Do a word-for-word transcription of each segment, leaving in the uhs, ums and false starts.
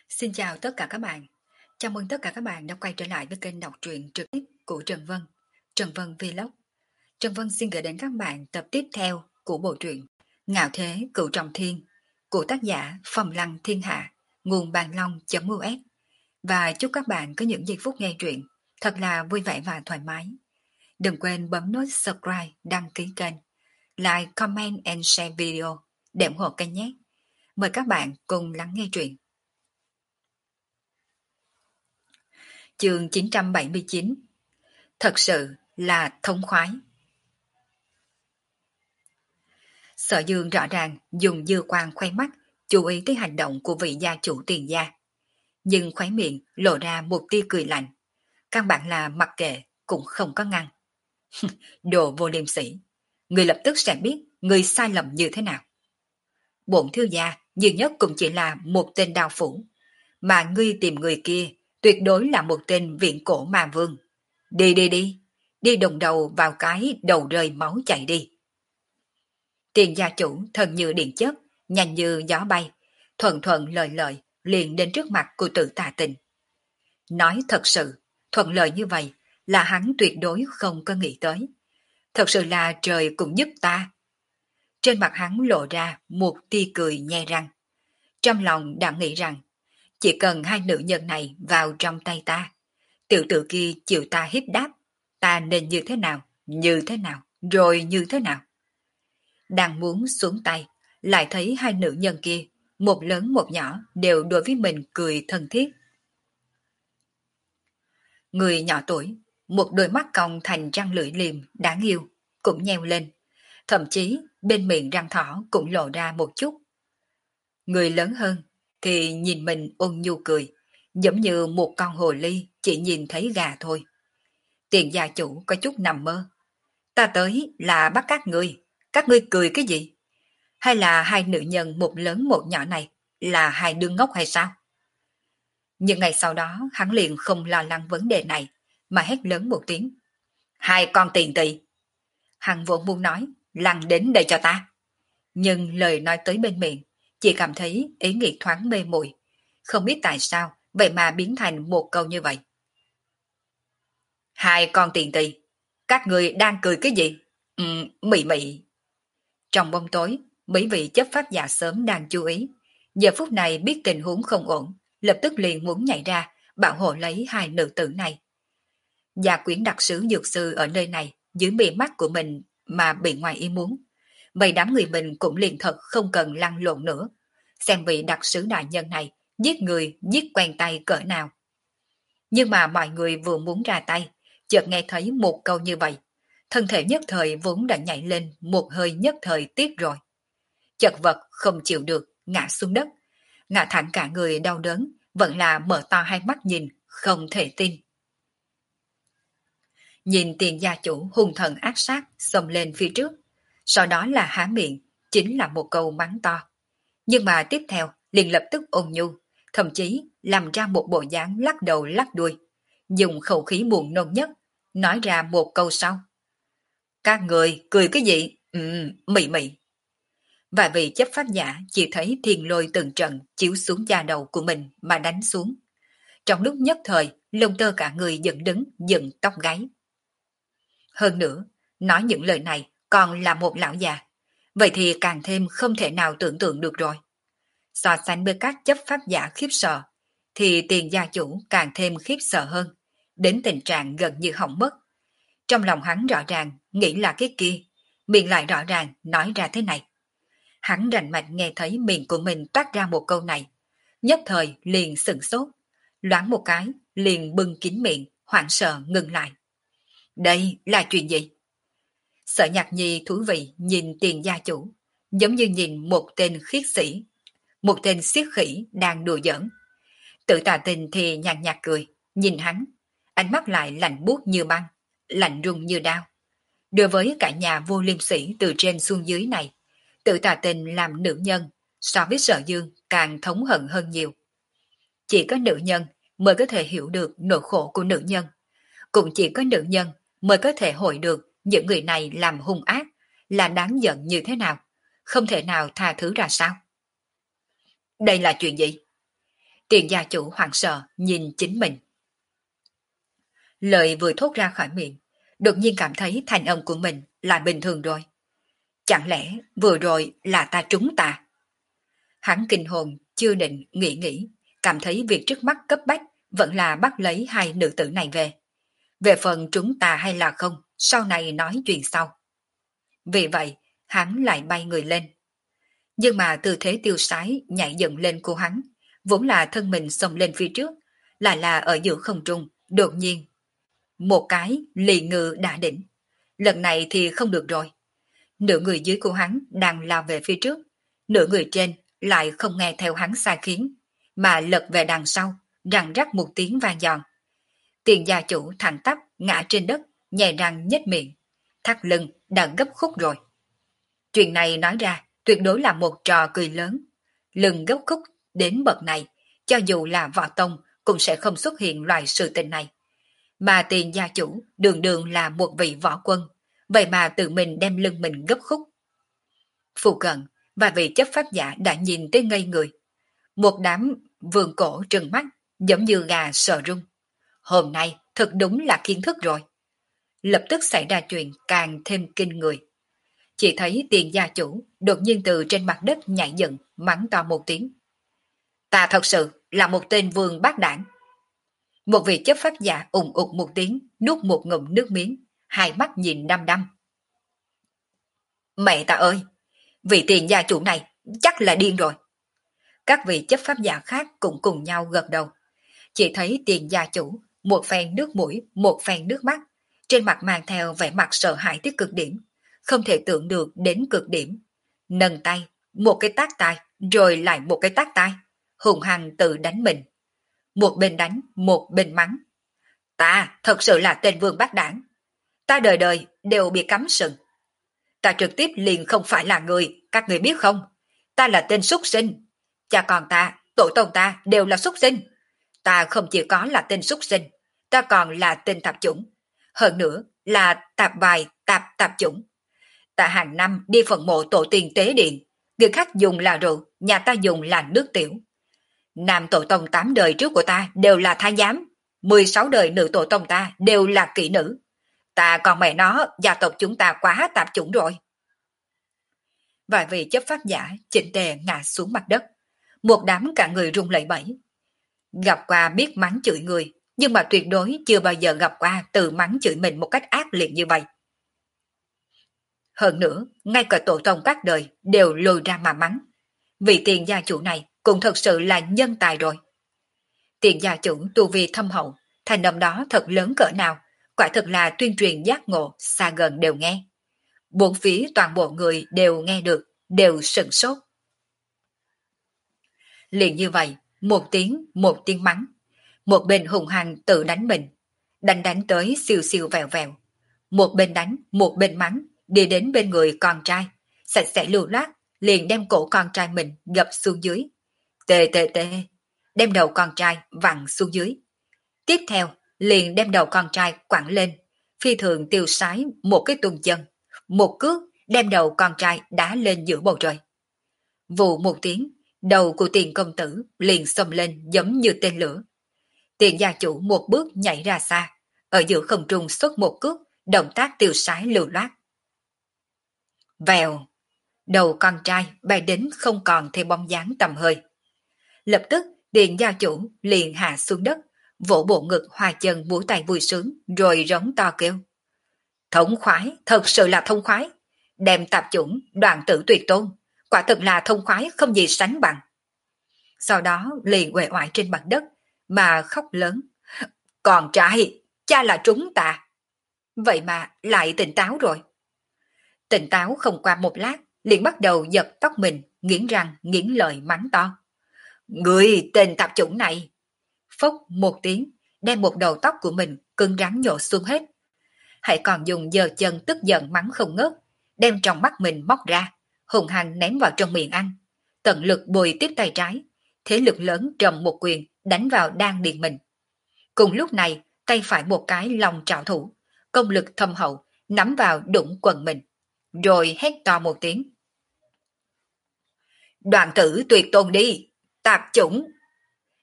Xin chào tất cả các bạn. Chào mừng tất cả các bạn đã quay trở lại với kênh đọc truyện trực tiếp của Trần Vân, Trần Vân Vlog. Trần Vân xin gửi đến các bạn tập tiếp theo của bộ truyện Ngạo Thế Cửu Trọng Thiên của tác giả Phong Lăng Thiên Hạ, nguồn bàn long.us. Và chúc các bạn có những giây phút nghe truyện thật là vui vẻ và thoải mái. Đừng quên bấm nút subscribe, đăng ký kênh, like, comment and share video để ủng hộ kênh nhé. Mời các bạn cùng lắng nghe truyện. Chương chín trăm bảy mươi chín. Thật sự là thống khoái. Sở Dương rõ ràng dùng dư quan khoe mắt chú ý tới hành động của vị gia chủ Tiền gia, nhưng khóe miệng lộ ra một tia cười lạnh, căn bản là mặc kệ cũng không có ngăn. Đồ vô liêm sỉ, người lập tức sẽ biết người sai lầm như thế nào. Bổn thiếu gia nhiều nhất cũng chỉ là một tên đao phủ, mà ngươi tìm người kia tuyệt đối là một tên viện cổ ma vương. Đi đi đi, đi đồng đầu vào cái đầu rơi máu chảy đi. Tiền gia chủ thần như điện chớp, nhanh như gió bay, thuận thuận lợi lợi liền đến trước mặt của Tử Tà Tình. Nói thật sự, thuận lợi như vậy là hắn tuyệt đối không có nghĩ tới. Thật sự là trời cũng giúp ta. Trên mặt hắn lộ ra một tia cười nhe răng. Trong lòng đã nghĩ rằng, chỉ cần hai nữ nhân này vào trong tay ta, tiểu tử kia chịu ta hiếp đáp, ta nên như thế nào, như thế nào, rồi như thế nào. Đang muốn xuống tay, lại thấy hai nữ nhân kia, một lớn một nhỏ đều đối với mình cười thân thiết. Người nhỏ tuổi, một đôi mắt cong thành răng lưỡi liềm đáng yêu, cũng nheo lên, thậm chí bên miệng răng thỏ cũng lộ ra một chút. Người lớn hơn thì nhìn mình ôn nhu cười, giống như một con hồ ly chỉ nhìn thấy gà thôi. Tiền gia chủ có chút nằm mơ. Ta tới là bắt các ngươi, các ngươi cười cái gì? Hay là hai nữ nhân một lớn một nhỏ này là hai đứa ngốc hay sao? Nhưng ngày sau đó hắn liền không lo lắng vấn đề này, mà hét lớn một tiếng. Hai con tiền tỳ! Hắn vốn muốn nói, lăn đến đây cho ta. Nhưng lời nói tới bên miệng, chỉ cảm thấy ý nghĩ thoáng mê muội, không biết tại sao vậy mà biến thành một câu như vậy. Hai con tiền tỳ, các người đang cười cái gì? Ừ, mị mị. Trong bóng tối, mấy vị chấp pháp giả sớm đang chú ý. Giờ phút này biết tình huống không ổn, lập tức liền muốn nhảy ra, bảo hộ lấy hai nữ tử này. Gia quyến đặc sứ dược sư ở nơi này, dưới mí mắt của mình mà bị ngoài ý muốn. Vậy đám người mình cũng liền thật không cần lăn lộn nữa. Xem vị đặc sứ đại nhân này, giết người, giết quen tay cỡ nào. Nhưng mà mọi người vừa muốn ra tay, chợt nghe thấy một câu như vậy. Thân thể nhất thời vốn đã nhảy lên một hơi nhất thời tiếc rồi. Chật vật không chịu được, ngã xuống đất. Ngã thẳng cả người đau đớn, vẫn là mở to hai mắt nhìn, không thể tin. Nhìn Tiền gia chủ hung thần ác sát xông lên phía trước. Sau đó là há miệng, chính là một câu mắng to. Nhưng mà tiếp theo liền lập tức ôn nhu, thậm chí làm ra một bộ dáng lắc đầu lắc đuôi, dùng khẩu khí buồn nôn nhất, nói ra một câu sau. Các người cười cái gì? Ừ, mị mị. Và vị chấp pháp giả chỉ thấy thiên lôi từng trận chiếu xuống da đầu của mình mà đánh xuống. Trong lúc nhất thời, lông tơ cả người dựng đứng, dựng tóc gáy. Hơn nữa, nói những lời này còn là một lão già. Vậy thì càng thêm không thể nào tưởng tượng được rồi. So sánh với các chấp pháp giả khiếp sợ, thì Tiền gia chủ càng thêm khiếp sợ hơn, đến tình trạng gần như hỏng mất. Trong lòng hắn rõ ràng nghĩ là cái kia, miệng lại rõ ràng nói ra thế này. Hắn rành mạch nghe thấy miệng của mình toát ra một câu này, nhất thời liền sửng sốt, loáng một cái liền bưng kín miệng, hoảng sợ ngừng lại. Đây là chuyện gì? Sở Nhạc Nhi thú vị nhìn Tiền gia chủ, giống như nhìn một tên khiết sĩ, một tên siết khỉ đang đùa giỡn. Tử Tà Tình thì nhàn nhạt cười, nhìn hắn, ánh mắt lại lạnh buốt như băng, lạnh rung như đao. Đối với cả nhà vô liêm sỉ từ trên xuống dưới này, Tử Tà Tình làm nữ nhân so với Sở Dương càng thống hận hơn nhiều. Chỉ có nữ nhân mới có thể hiểu được nỗi khổ của nữ nhân, cũng chỉ có nữ nhân mới có thể hội được những người này làm hung ác là đáng giận như thế nào, không thể nào tha thứ ra sao. Đây là chuyện gì? Tiền gia chủ hoảng sợ nhìn chính mình. Lời vừa thốt ra khỏi miệng, đột nhiên cảm thấy thanh âm của mình là bình thường rồi. Chẳng lẽ vừa rồi là ta trúng ta? Hắn kinh hồn chưa định nghĩ nghĩ, cảm thấy việc trước mắt cấp bách vẫn là bắt lấy hai nữ tử này về. Về phần trúng ta hay là không, sau này nói chuyện sau. Vì vậy, hắn lại bay người lên. Nhưng mà tư thế tiêu sái nhảy dựng lên của hắn, vốn là thân mình xông lên phía trước, lại là ở giữa không trung, đột nhiên. Một cái lì ngự đã đỉnh. Lần này thì không được rồi. Nửa người dưới của hắn đang lao về phía trước, nửa người trên lại không nghe theo hắn sai khiến, mà lật về đằng sau, răng rắc một tiếng vang giòn. Tiền gia chủ thẳng tắp ngã trên đất, nhè răng nhếch miệng, thắt lưng đã gấp khúc rồi. Chuyện này nói ra tuyệt đối là một trò cười lớn. Lưng gấp khúc đến bậc này, cho dù là võ tông cũng sẽ không xuất hiện loại sự tình này. Mà tiền gia chủ đường đường là một vị võ quân, vậy mà tự mình đem lưng mình gấp khúc. Phụ cận và vị chấp pháp giả đã nhìn tới ngây người. Một đám vườn cổ trừng mắt, giống như gà sợ rung. Hôm nay thật đúng là kiến thức rồi. Lập tức xảy ra chuyện càng thêm kinh người. Chỉ thấy tiền gia chủ đột nhiên từ trên mặt đất nhảy dựng, mắng to một tiếng. Ta thật sự là một tên vương bát đảng. Một vị chấp pháp giả ùng ục một tiếng, nuốt một ngụm nước miếng, hai mắt nhìn đăm đăm. Mẹ ta ơi! Vị tiền gia chủ này chắc là điên rồi. Các vị chấp pháp giả khác cũng cùng nhau gật đầu. Chỉ thấy tiền gia chủ, một phen nước mũi, một phen nước mắt, trên mặt mang theo vẻ mặt sợ hãi tới cực điểm, không thể tưởng được đến cực điểm. Nâng tay, một cái tát tay, rồi lại một cái tát tay, hùng hăng tự đánh mình. Một bên đánh, một bên mắng. Ta thật sự là tên vương bát đảng. Ta đời đời đều bị cấm sừng. Ta trực tiếp liền không phải là người, các người biết không? Ta là tên súc sinh. Cha con ta, tổ tông ta đều là súc sinh. Ta không chỉ có là tên súc sinh, ta còn là tên tạp chủng. Hơn nữa là tạp bài tạp tạp chủng. Ta hàng năm đi phần mộ tổ tiên tế điện, người khác dùng là rượu, nhà ta dùng là nước tiểu. Nam tổ tông tám đời trước của ta đều là thái giám, mười sáu đời nữ tổ tông ta đều là kỹ nữ. Ta còn mẹ nó, gia tộc chúng ta quá tạp chủng rồi. Vài vị chấp pháp giả chỉnh tề ngã xuống mặt đất, một đám cả người run lẩy bẩy. Gặp qua biết mắng chửi người, nhưng mà tuyệt đối chưa bao giờ gặp qua tự mắng chửi mình một cách ác liệt như vậy. Hơn nữa, ngay cả tổ tông các đời đều lùi ra mà mắng. Vị tiền gia chủ này cũng thật sự là nhân tài rồi. Tiền gia chủ tu vi thâm hậu, thành âm đó thật lớn cỡ nào, quả thực là tuyên truyền giác ngộ, xa gần đều nghe. Bốn phía toàn bộ người đều nghe được, đều sửng sốt. Liền như vậy, một tiếng, một tiếng mắng. Một bên hùng hăng tự đánh mình, đánh đánh tới siêu siêu vèo vèo. Một bên đánh, một bên mắng, đi đến bên người con trai, sạch sẽ lưu loát, liền đem cổ con trai mình gập xuống dưới. Tê tê tê, đem đầu con trai vặn xuống dưới. Tiếp theo, liền đem đầu con trai quẳng lên, phi thường tiêu sái một cái tung chân, một cước đem đầu con trai đá lên giữa bầu trời. Vụ một tiếng, đầu của tiền công tử liền xông lên giống như tên lửa. Tiền gia chủ một bước nhảy ra xa, ở giữa không trung xuất một cước, động tác tiêu sái lưu loát. Vèo, đầu con trai bay đến không còn thêm bóng dáng tầm hơi. Lập tức, tiền gia chủ liền hạ xuống đất, vỗ bộ ngực hoa chân múa tay vui sướng, rồi rống to kêu. Thông khoái, thật sự là thông khoái. Đem tạp chủng, đoàn tử tuyệt tôn, quả thực là thông khoái không gì sánh bằng. Sau đó liền uể oải trên mặt đất, mà khóc lớn. Con trai, cha là trúng ta. Vậy mà lại tỉnh táo rồi. Tỉnh táo không qua một lát, liền bắt đầu giật tóc mình, nghiến răng, nghiến lợi mắng to. Người tên tạp chủng này. Phốc một tiếng, đem một đầu tóc của mình cứng rắn nhổ xuống hết. Hãy còn dùng giơ chân tức giận mắng không ngớt, đem trong mắt mình móc ra, hùng hăng ném vào trong miệng ăn. Tận lực bồi tiếp tay trái, thế lực lớn trầm một quyền đánh vào đan điền mình. Cùng lúc này, tay phải một cái lòng trảo thủ, công lực thâm hậu, nắm vào đụng quần mình, rồi hét to một tiếng. Đoàn tử tuyệt tôn đi, tạp chủng.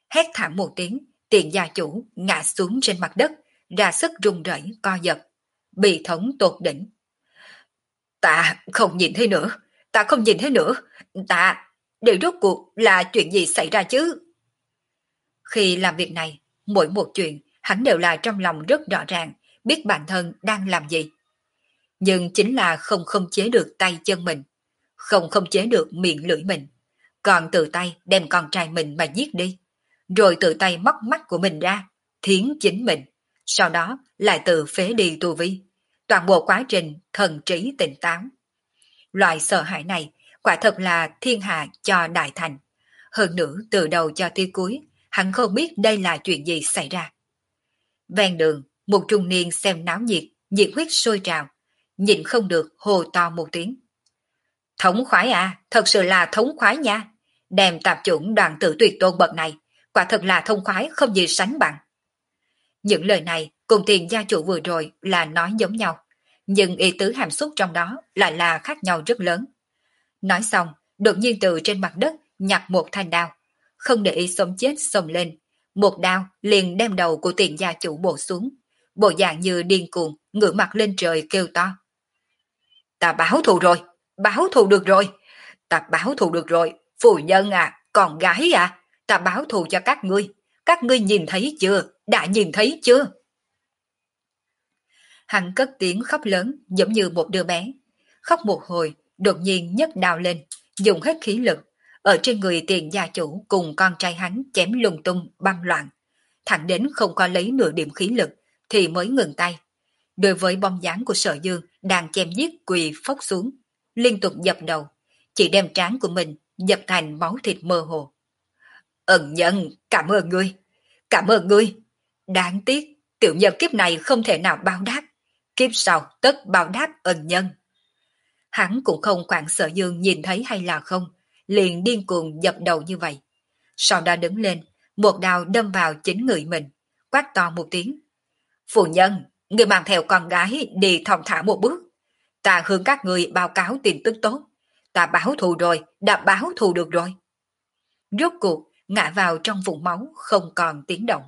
Hét thảm một tiếng, tiền gia chủ ngã xuống trên mặt đất, ra sức run rẩy co giật, bị thống tột đỉnh. Ta không nhìn thấy nữa, ta không nhìn thấy nữa, ta, để rốt cuộc là chuyện gì xảy ra chứ? Khi làm việc này, mỗi một chuyện hắn đều là trong lòng rất rõ ràng, biết bản thân đang làm gì. Nhưng chính là không khống chế được tay chân mình, không khống chế được miệng lưỡi mình, còn tự tay đem con trai mình mà giết đi, rồi tự tay móc mắt của mình ra, thiến chính mình, sau đó lại tự phế đi tu vi. Toàn bộ quá trình thần trí tỉnh táo. Loại sợ hãi này quả thật là thiên hạ cho đại thành. Hơn nữa từ đầu cho tới cuối, hắn không biết đây là chuyện gì xảy ra. Ven đường, một trung niên xem náo nhiệt, nhiệt huyết sôi trào, nhìn không được hô to một tiếng. Thống khoái à, thật sự là thống khoái nha. Đem tạp chủng đoàn tử tuyệt tôn bậc này, quả thật là thông khoái không gì sánh bằng. Những lời này cùng tiền gia chủ vừa rồi là nói giống nhau, nhưng ý tứ hàm xúc trong đó lại là khác nhau rất lớn. Nói xong, đột nhiên từ trên mặt đất nhặt một thanh đao, không để ý sống chết xông lên, một đao liền đem đầu của tiền gia chủ bổ xuống, bộ dạng như điên cuồng ngửa mặt lên trời kêu to. Ta báo thù rồi, báo thù được rồi, ta báo thù được rồi, phu nhân à, con gái à, ta báo thù cho các ngươi, các ngươi nhìn thấy chưa, đã nhìn thấy chưa? Hắn cất tiếng khóc lớn giống như một đứa bé, khóc một hồi, đột nhiên nhấc đao lên, dùng hết khí lực, ở trên người tiền gia chủ cùng con trai hắn chém lung tung băng loạn, thẳng đến không có lấy nửa điểm khí lực thì mới ngừng tay. Đối với bóng dáng của Sở Dương đang chém giết quỳ phốc xuống, liên tục dập đầu, chỉ đem trán của mình dập thành máu thịt mơ hồ. Ân nhân, cảm ơn ngươi, cảm ơn ngươi. Đáng tiếc, tiểu nhân kiếp này không thể nào báo đáp, kiếp sau tất báo đáp ân nhân. Hắn cũng không quản Sở Dương nhìn thấy hay là không, liền điên cuồng dập đầu như vậy. Sau đó đứng lên, một đao đâm vào chính người mình, quát to một tiếng. Phụ nhân, người mang theo con gái đi thong thả một bước. Ta hướng các người báo cáo tin tức tốt. Ta báo thù rồi, đã báo thù được rồi. Rốt cuộc, ngã vào trong vùng máu không còn tiếng động.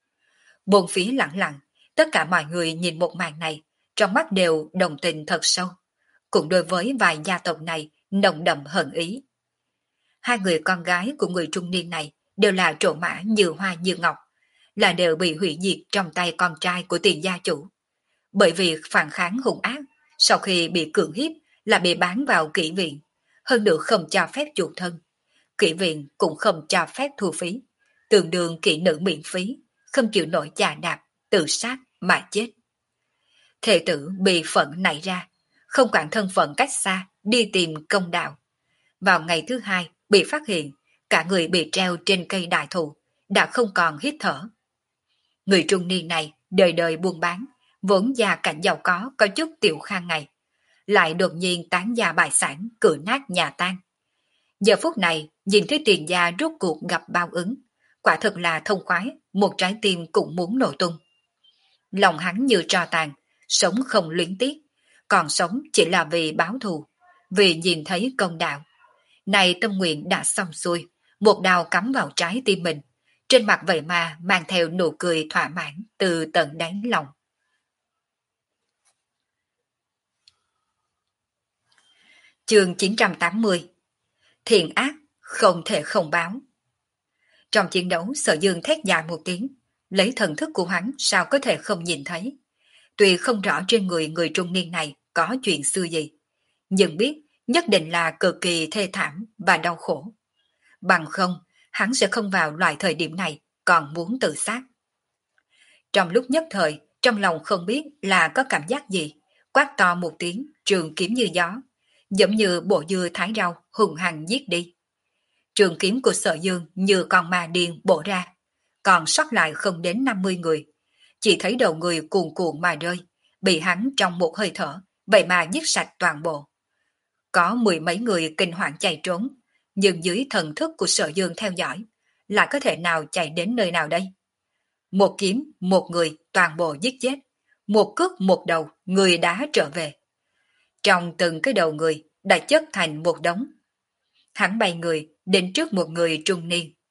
Bốn phía lặng lặng, tất cả mọi người nhìn một màn này, trong mắt đều đồng tình thật sâu. Cũng đối với vài gia tộc này nồng đậm hận ý. Hai người con gái của người trung niên này đều là trổ mã như hoa như ngọc, là đều bị hủy diệt trong tay con trai của tiền gia chủ. Bởi vì phản kháng hung ác, sau khi bị cưỡng hiếp là bị bán vào kỹ viện, hơn nữa không cho phép chuộc thân. Kỹ viện cũng không cho phép thu phí, tương đương kỹ nữ miễn phí, không chịu nổi chà đạp, tự sát mà chết. Thệ tử bị phận nảy ra, không quản thân phận cách xa, đi tìm công đạo. Vào ngày thứ hai, bị phát hiện, cả người bị treo trên cây đại thụ, đã không còn hít thở. Người trung niên này đời đời buôn bán, vốn gia cảnh giàu có có chút tiểu khang ngày, lại đột nhiên tán gia bại sản, cửa nát nhà tan. Giờ phút này, nhìn thấy tiền gia rốt cuộc gặp bao ứng, quả thật là thông khoái, một trái tim cũng muốn nổ tung. Lòng hắn như tro tàn, sống không luyến tiếc, còn sống chỉ là vì báo thù, vì nhìn thấy công đạo. Này tâm nguyện đã xong xuôi, một đào cắm vào trái tim mình, trên mặt vậy mà mang theo nụ cười thỏa mãn từ tận đáy lòng. Chương chín trăm tám mươi. Thiện ác không thể không báo. Trong chiến đấu, Sở Dương thét dài một tiếng, lấy thần thức của hắn sao có thể không nhìn thấy. Tuy không rõ trên người người trung niên này có chuyện xưa gì, nhưng biết nhất định là cực kỳ thê thảm và đau khổ. Bằng không, hắn sẽ không vào loại thời điểm này còn muốn tự sát. Trong lúc nhất thời, trong lòng không biết là có cảm giác gì, quát to một tiếng, trường kiếm như gió, giống như bộ dưa thái rau hùng hằng giết đi. Trường kiếm của Sở Dương như con ma điên bổ ra, còn sót lại không đến năm mươi người. Chỉ thấy đầu người cuồn cuộn mà rơi, bị hắn trong một hơi thở, vậy mà giết sạch toàn bộ. Có mười mấy người kinh hoàng chạy trốn, nhưng dưới thần thức của Sở Dương theo dõi, là có thể nào chạy đến nơi nào đây? Một kiếm, một người, toàn bộ giết chết. Một cước một đầu, người đã trở về. Trong từng cái đầu người đã chất thành một đống. Hắn bay người đến trước một người trung niên.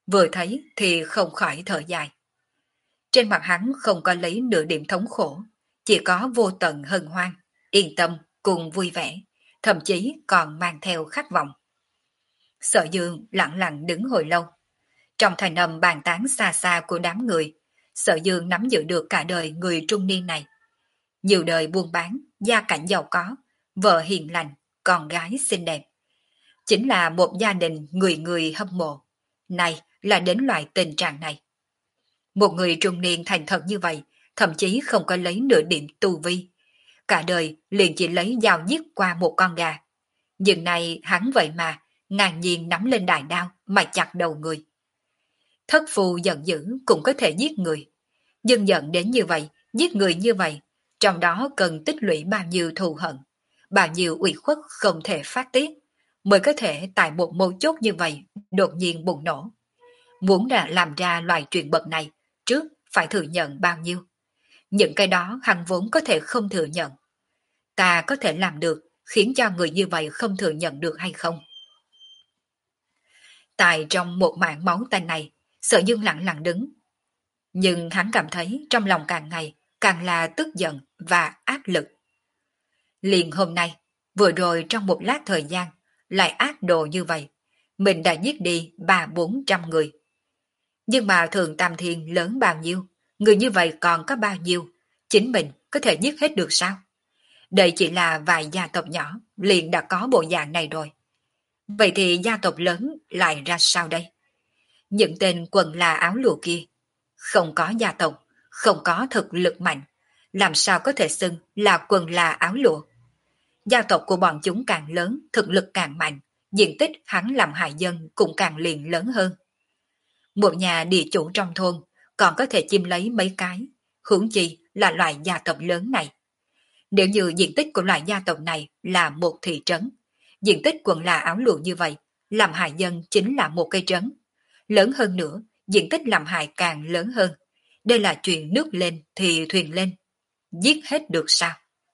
vừa thấy thì không khỏi thở dài. Trên mặt hắn không có lấy nửa điểm thống khổ, chỉ có vô tận hân hoan, yên tâm cùng vui vẻ, thậm chí còn mang theo khát vọng. Sở Dương lặng lặng đứng hồi lâu. Trong thành âm bàn tán xa xa của đám người, Sở Dương nắm giữ được cả đời người trung niên này. Nhiều đời buôn bán, gia cảnh giàu có, vợ hiền lành, con gái xinh đẹp. Chính là một gia đình người người hâm mộ. Này là đến loại tình trạng này. Một người trung niên thành thật như vậy, thậm chí không có lấy nửa điểm tu vi. Cả đời liền chỉ lấy dao giết qua một con gà. Nhưng này hắn vậy mà, ngang nhiên nắm lên đại đao mà chặt đầu người. Thất phu giận dữ cũng có thể giết người. Nhưng giận đến như vậy, giết người như vậy, trong đó cần tích lũy bao nhiêu thù hận, bao nhiêu ủy khuất không thể phát tiết, mới có thể tại một mấu chốt như vậy đột nhiên bùng nổ. Muốn đã làm ra loại chuyện bậc này, trước phải thừa nhận bao nhiêu. Những cái đó hắn vốn có thể không thừa nhận. Ta có thể làm được, khiến cho người như vậy không thừa nhận được hay không? Tại trong một mảng máu tanh này, Sở Dương lặng lặng đứng. Nhưng hắn cảm thấy trong lòng càng ngày càng là tức giận và áp lực. Liền hôm nay, vừa rồi trong một lát thời gian, lại ác đồ như vậy. Mình đã giết đi ba bốn trăm người. Nhưng mà Thường Tam Thiên lớn bao nhiêu, người như vậy còn có bao nhiêu, chính mình có thể giết hết được sao? Đây chỉ là vài gia tộc nhỏ, liền đã có bộ dạng này rồi. Vậy thì gia tộc lớn lại ra sao đây? Những tên quần là áo lụa kia, không có gia tộc, không có thực lực mạnh, làm sao có thể xưng là quần là áo lụa? Gia tộc của bọn chúng càng lớn, thực lực càng mạnh, diện tích hắn làm hại dân cũng càng liền lớn hơn. Một nhà địa chủ trong thôn còn có thể chim lấy mấy cái, huống chi là loại gia tộc lớn này. Nếu như diện tích của loại gia tộc này là một thị trấn, diện tích quần là áo lụa như vậy, làm hại dân chính là một cây trấn. Lớn hơn nữa, diện tích làm hại càng lớn hơn. Đây là chuyện nước lên thì thuyền lên. Giết hết được sao?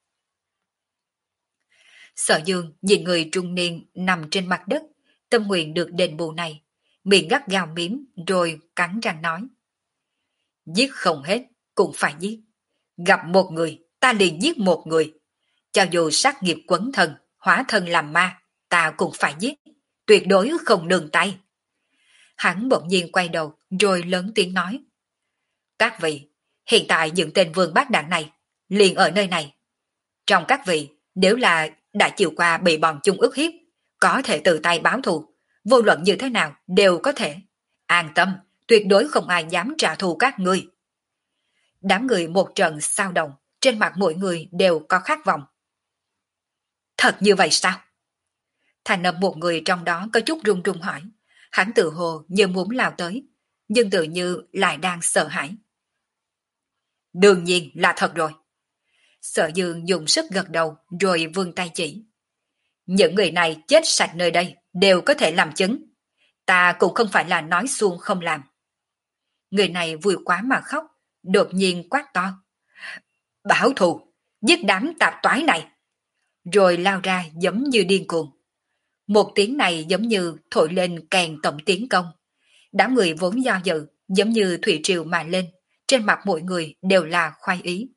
Sở Dương nhìn người trung niên nằm trên mặt đất, tâm nguyện được đền bù này, miệng gắt gao miếm rồi cắn răng nói. Giết không hết, cũng phải giết. Gặp một người, ta liền giết một người. Cho dù sát nghiệp quấn thân, hóa thân làm ma, ta cũng phải giết. Tuyệt đối không nương tay. Hắn bỗng nhiên quay đầu rồi lớn tiếng nói. Các vị, hiện tại những tên vương bát đảng này liền ở nơi này. Trong các vị, nếu là đã chịu qua bị bọn chúng ức hiếp, có thể tự tay báo thù, vô luận như thế nào đều có thể. An tâm, tuyệt đối không ai dám trả thù các ngươi. Đám người một trận sao động, trên mặt mỗi người đều có khát vọng. Thật như vậy sao? Thành âm một người trong đó có chút run run hỏi. Hắn tự hồ như muốn lao tới, nhưng tự như lại đang sợ hãi. Đương nhiên là thật rồi. Sở Dương dùng sức gật đầu rồi vươn tay chỉ. Những người này chết sạch nơi đây đều có thể làm chứng. Ta cũng không phải là nói suông không làm. Người này vui quá mà khóc, đột nhiên quát to. Bảo thù, giết đám tạp toái này. Rồi lao ra giống như điên cuồng. Một tiếng này giống như thổi lên kèn tổng tiến công. Đám người vốn do dự, giống như thủy triều mà lên, trên mặt mỗi người đều là khoái ý.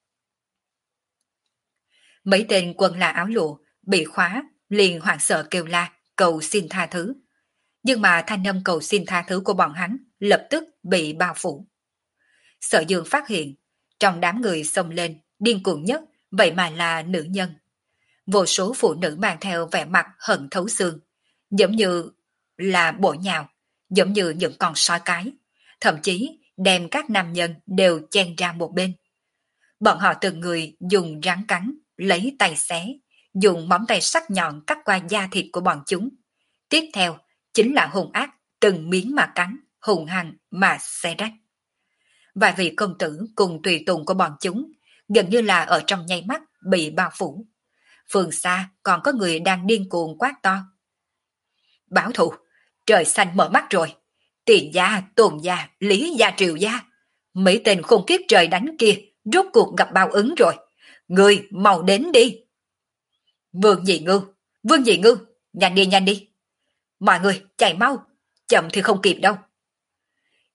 Mấy tên quân là áo lụa, bị khóa, liền hoảng sợ kêu la, cầu xin tha thứ. Nhưng mà thanh âm cầu xin tha thứ của bọn hắn lập tức bị bao phủ. Sở Dương phát hiện, trong đám người xông lên, điên cuồng nhất, vậy mà là nữ nhân. Vô số phụ nữ mang theo vẻ mặt hận thấu xương, giống như là bổ nhào, giống như những con sói cái, thậm chí đem các nam nhân đều chen ra một bên. Bọn họ từng người dùng rắn cắn, lấy tay xé, dùng móng tay sắc nhọn cắt qua da thịt của bọn chúng. Tiếp theo chính là hung ác, từng miếng mà cắn, hùng hăng mà xé rách. Vài vị công tử cùng tùy tùng của bọn chúng gần như là ở trong nháy mắt bị bao phủ. Phương xa còn có người đang điên cuồng quát to. Bảo thủ, trời xanh mở mắt rồi. Tiền gia, Tôn gia, Lý gia, Triều gia. Mấy tên khôn kiếp trời đánh kia rốt cuộc gặp báo ứng rồi. Người mau đến đi. Vương Dị Ngưu, Vương Dị Ngưu, nhanh đi nhanh đi. Mọi người chạy mau, chậm thì không kịp đâu.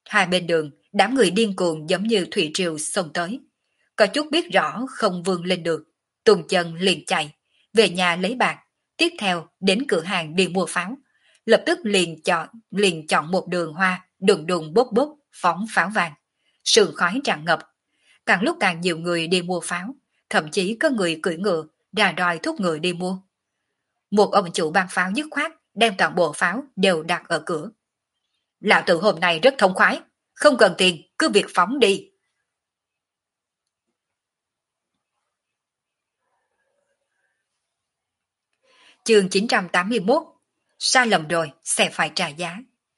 Hai bên đường, đám người điên cuồng giống như thủy triều xông tới. Có chút biết rõ không vươn lên được, tung chân liền chạy, về nhà lấy bạc, tiếp theo đến cửa hàng đi mua pháo. Lập tức liền chọn, liền chọn một đường hoa, đùng đùng bốc bốc, phóng pháo vàng. Sương khói tràn ngập. Càng lúc càng nhiều người đi mua pháo, thậm chí có người cưỡi ngựa, ra đòi thúc người đi mua. Một ông chủ ban pháo dứt khoát, đem toàn bộ pháo đều đặt ở cửa. Lão tử hôm nay rất thông khoái, không cần tiền, cứ việc phóng đi. Chương chín trăm tám mươi mốt. Sai lầm rồi, sẽ phải trả giá.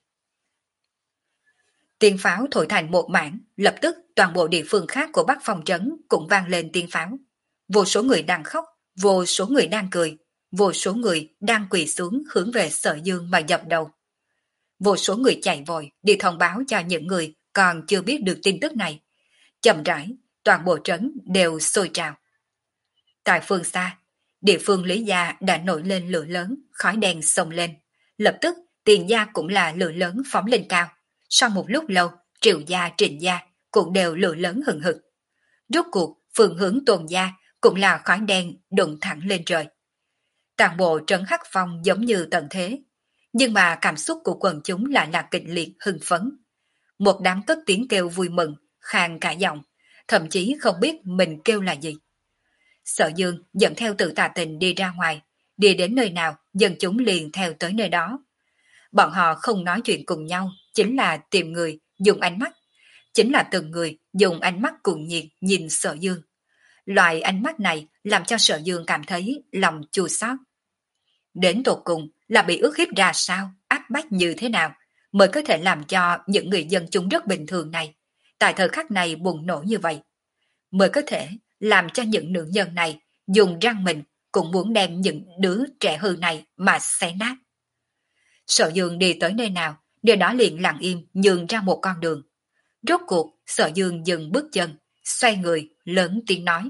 Tiếng pháo thổi thành một mảng, lập tức toàn bộ địa phương khác của Bắc Phong trấn cũng vang lên tiếng pháo. Vô số người đang khóc, vô số người đang cười, vô số người đang quỳ xuống hướng về Sở Dương mà dập đầu. Vô số người chạy vội đi thông báo cho những người còn chưa biết được tin tức này. Chậm rãi, toàn bộ trấn đều sôi trào. Tại phương xa, địa phương Lý Gia đã nổi lên lửa lớn, khói đen xông lên. Lập tức, Tiền Gia cũng là lửa lớn phóng lên cao. Sau một lúc lâu, Triệu Gia, Trịnh Gia cũng đều lửa lớn hừng hực. Rốt cuộc, phương hướng Tôn Gia cũng là khói đen đụng thẳng lên trời. Toàn bộ trấn Hắc Phong giống như tận thế, nhưng mà cảm xúc của quần chúng lại là kịch liệt hưng phấn. Một đám cất tiếng kêu vui mừng, khàn cả giọng, thậm chí không biết mình kêu là gì. Sở Dương dẫn theo Tự Tà Tình đi ra ngoài, đi đến nơi nào dân chúng liền theo tới nơi đó. Bọn họ không nói chuyện cùng nhau, chính là tìm người dùng ánh mắt, chính là từng người dùng ánh mắt cuồng nhiệt nhìn Sở Dương. Loại ánh mắt này làm cho Sở Dương cảm thấy lòng chua xót. Đến tột cùng là bị ức hiếp ra sao, áp bách như thế nào mới có thể làm cho những người dân chúng rất bình thường này tại thời khắc này bùng nổ như vậy, mới có thể làm cho những nữ nhân này dùng răng mình cũng muốn đem những đứa trẻ hư này mà xé nát. Sở Dương đi tới nơi nào, nơi đó liền lặng im nhường ra một con đường. Rốt cuộc, Sở Dương dừng bước chân, xoay người, lớn tiếng nói.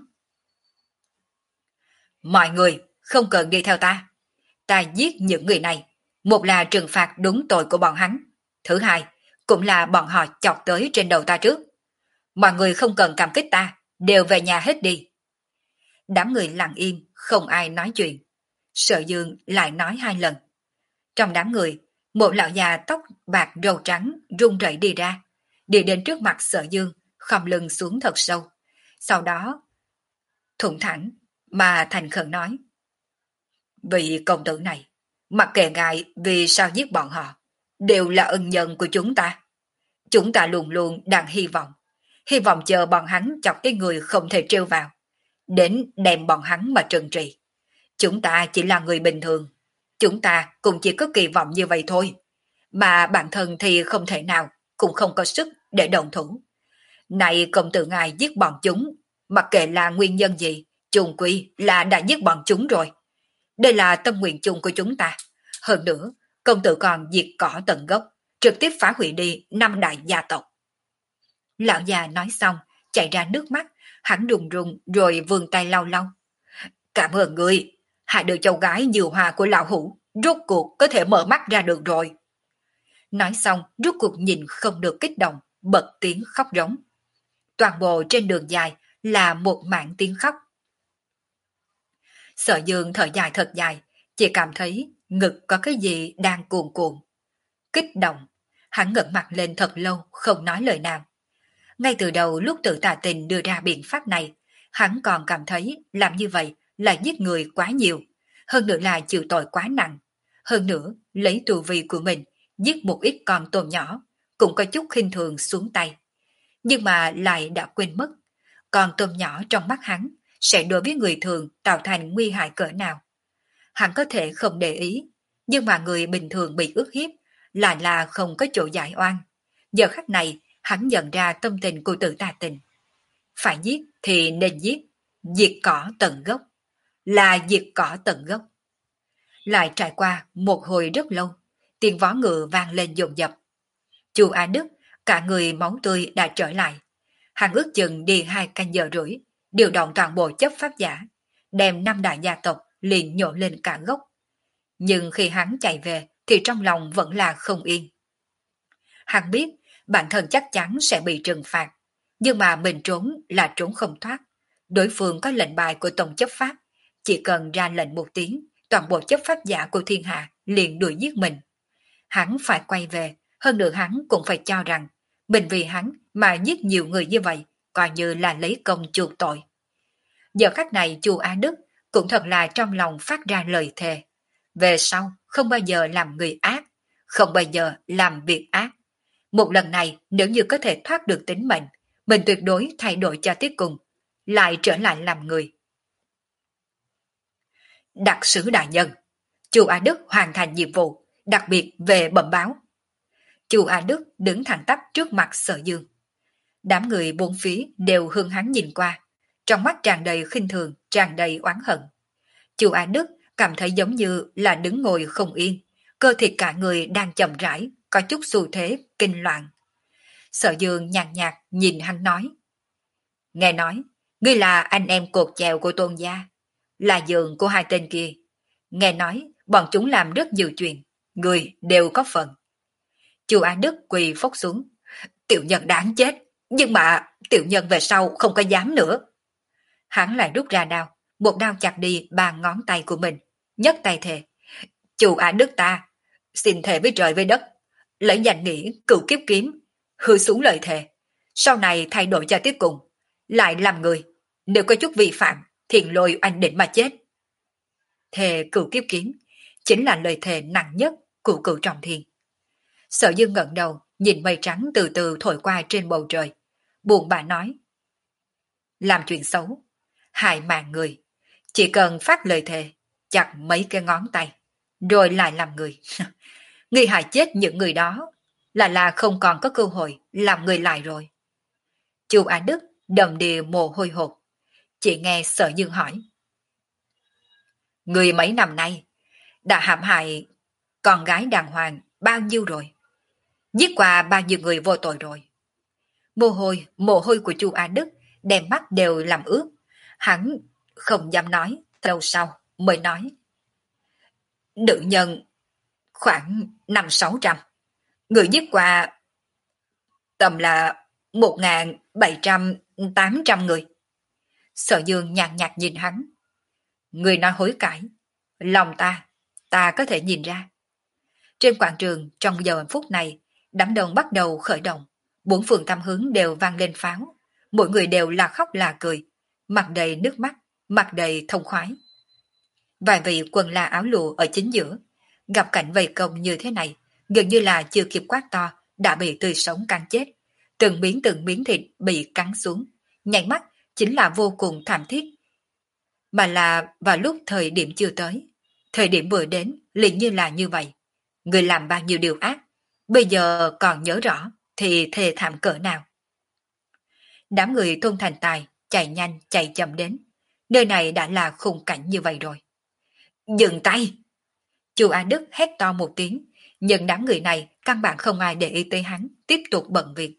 Mọi người không cần đi theo ta. Ta giết những người này, một là trừng phạt đúng tội của bọn hắn, thứ hai cũng là bọn họ chọc tới trên đầu ta trước. Mọi người không cần cảm kích ta, đều về nhà hết đi. Đám người lặng im, không ai nói chuyện. Sở Dương lại nói hai lần. Trong đám người, một lão già tóc bạc râu trắng run rẩy đi ra, đi đến trước mặt Sở Dương, khom lưng xuống thật sâu. Sau đó, thủng thẳng mà thành khẩn nói. Vị công tử này, mặc kệ ngài vì sao giết bọn họ, đều là ân nhân của chúng ta. Chúng ta luôn luôn đang hy vọng, hy vọng chờ bọn hắn chọc cái người không thể trêu vào, đến đem bọn hắn mà trừng trị. Chúng ta chỉ là người bình thường, chúng ta cũng chỉ có kỳ vọng như vậy thôi, mà bản thân thì không thể nào, cũng không có sức để đồng thủ. Này công tử ngài giết bọn chúng, mặc kệ là nguyên nhân gì, chung quy là đã giết bọn chúng rồi. Đây là tâm nguyện chung của chúng ta. Hơn nữa, công tử còn diệt cỏ tận gốc, trực tiếp phá hủy đi năm đại gia tộc. Lão già nói xong, chạy ra nước mắt, hắn run run rồi vươn tay lau lau. Cảm ơn người, hai đứa cháu gái nhiều hòa của lão hủ, rốt cuộc có thể mở mắt ra được rồi. Nói xong, rốt cuộc nhìn không được kích động, bật tiếng khóc rống. Toàn bộ trên đường dài là một mảng tiếng khóc. Sở Dương thở dài thật dài, chỉ cảm thấy ngực có cái gì đang cuồn cuộn. Kích động, hắn ngẩng mặt lên thật lâu không nói lời nào. Ngay từ đầu lúc Tự Tà Tình đưa ra biện pháp này, hắn còn cảm thấy làm như vậy là giết người quá nhiều, hơn nữa là chịu tội quá nặng, hơn nữa lấy tu vi của mình giết một ít con tôm nhỏ, cũng có chút khinh thường xuống tay. Nhưng mà lại đã quên mất, con tôm nhỏ trong mắt hắn sẽ đối với người thường tạo thành nguy hại cỡ nào. Hắn có thể không để ý, nhưng mà người bình thường bị ức hiếp lại là không có chỗ giải oan. Giờ khắc này, hắn nhận ra tâm tình của Tự Tà Tình. Phải giết thì nên giết, diệt cỏ tận gốc, là diệt cỏ tận gốc. Lại trải qua một hồi rất lâu, tiếng vó ngựa vang lên dồn dập. Chu Á Đức, cả người máu tươi đã trở lại. Hắn ước chừng đi hai canh giờ rưỡi, điều động toàn bộ chấp pháp giả, đem năm đại gia tộc liền nhổ lên cả gốc. Nhưng khi hắn chạy về thì trong lòng vẫn là không yên. Hắn biết bản thân chắc chắn sẽ bị trừng phạt. Nhưng mà mình trốn là trốn không thoát. Đối phương có lệnh bài của Tổng chấp pháp, chỉ cần ra lệnh một tiếng, toàn bộ chấp pháp giả của thiên hạ liền đuổi giết mình. Hắn phải quay về, hơn nữa hắn cũng phải cho rằng mình vì hắn mà giết nhiều người như vậy, coi như là lấy công chuộc tội. Giờ khắc này Chu Á Đức cũng thật là trong lòng phát ra lời thề. Về sau không bao giờ làm người ác, không bao giờ làm việc ác. Một lần này nếu như có thể thoát được tính mệnh, mình tuyệt đối thay đổi cho tiếp cùng, lại trở lại làm người. Đặc sứ đại nhân, Chu Á Đức hoàn thành nhiệm vụ, đặc biệt về bẩm báo. Chu Á Đức đứng thẳng tắp trước mặt Sở Dương. Đám người bốn phía đều hướng hắn nhìn qua, trong mắt tràn đầy khinh thường, tràn đầy oán hận. Chu Á Đức cảm thấy giống như là đứng ngồi không yên, cơ thịt cả người đang chậm rãi, có chút xu thế kinh loạn. Sở Dương nhàn nhạt nhìn hắn nói: Nghe nói, ngươi là anh em cột chèo của Tôn gia, là giường của hai tên kia. Nghe nói, bọn chúng làm rất nhiều chuyện, người đều có phần. Chu Á Đức quỳ phốc xuống: Tiểu nhân đáng chết, nhưng mà tiểu nhân về sau không có dám nữa. Hắn lại rút ra đao, một đao chặt đi ba ngón tay của mình, nhấc tay thề: Chu Á Đức ta, xin thề với trời với đất, lấy danh nghĩa cửu kiếp kiếm, hứa xuống lời thề, sau này thay đổi cho tiếp cùng, lại làm người, nếu có chút vi phạm, thiền lôi anh định mà chết. Thề cửu kiếp kiếm chính là lời thề nặng nhất của cửu trọng thiên. Sở Dương ngẩng đầu, nhìn mây trắng từ từ thổi qua trên bầu trời, buồn bã nói: Làm chuyện xấu, hại mạng người, chỉ cần phát lời thề, chặt mấy cái ngón tay, rồi lại làm người. Người hại chết những người đó, là là không còn có cơ hội làm người lại rồi. Chu Á Đức đầm đìa mồ hôi hột, chỉ nghe Sở Dương hỏi: Người mấy năm nay đã hãm hại con gái đàng hoàng bao nhiêu rồi? Giết qua bao nhiêu người vô tội rồi? Mồ hôi, mồ hôi của Chu Á Đức đem mắt đều làm ướt. Hắn không dám nói, lâu sau mới nói: Nữ nhân khoảng năm sáu trăm, người giết qua tầm là một ngàn bảy trăm tám trăm người. Sở Dương nhàn nhạt nhìn hắn: Người nói hối cải, lòng ta, ta có thể nhìn ra. Trên quảng trường trong giờ phút này, đám đông bắt đầu khởi động, bốn phương tám hướng đều vang lên pháo, mỗi người đều là khóc là cười, mặt đầy nước mắt, mặt đầy thông khoái. Vài vị quần la áo lụa ở chính giữa, gặp cảnh vây công như thế này, gần như là chưa kịp quát to, đã bị tươi sống cắn chết, từng miếng từng miếng thịt bị cắn xuống, nhảy mắt chính là vô cùng thảm thiết. Mà là vào lúc thời điểm chưa tới, thời điểm vừa đến liền như là như vậy. Người làm bao nhiêu điều ác, bây giờ còn nhớ rõ thì thề thảm cỡ nào. Đám người thôn thành tài chạy nhanh chạy chậm đến, nơi này đã là khung cảnh như vậy rồi. Dừng tay! Chu Á Đức hét to một tiếng, nhưng đám người này căn bản không ai để ý tới hắn, tiếp tục bận việc.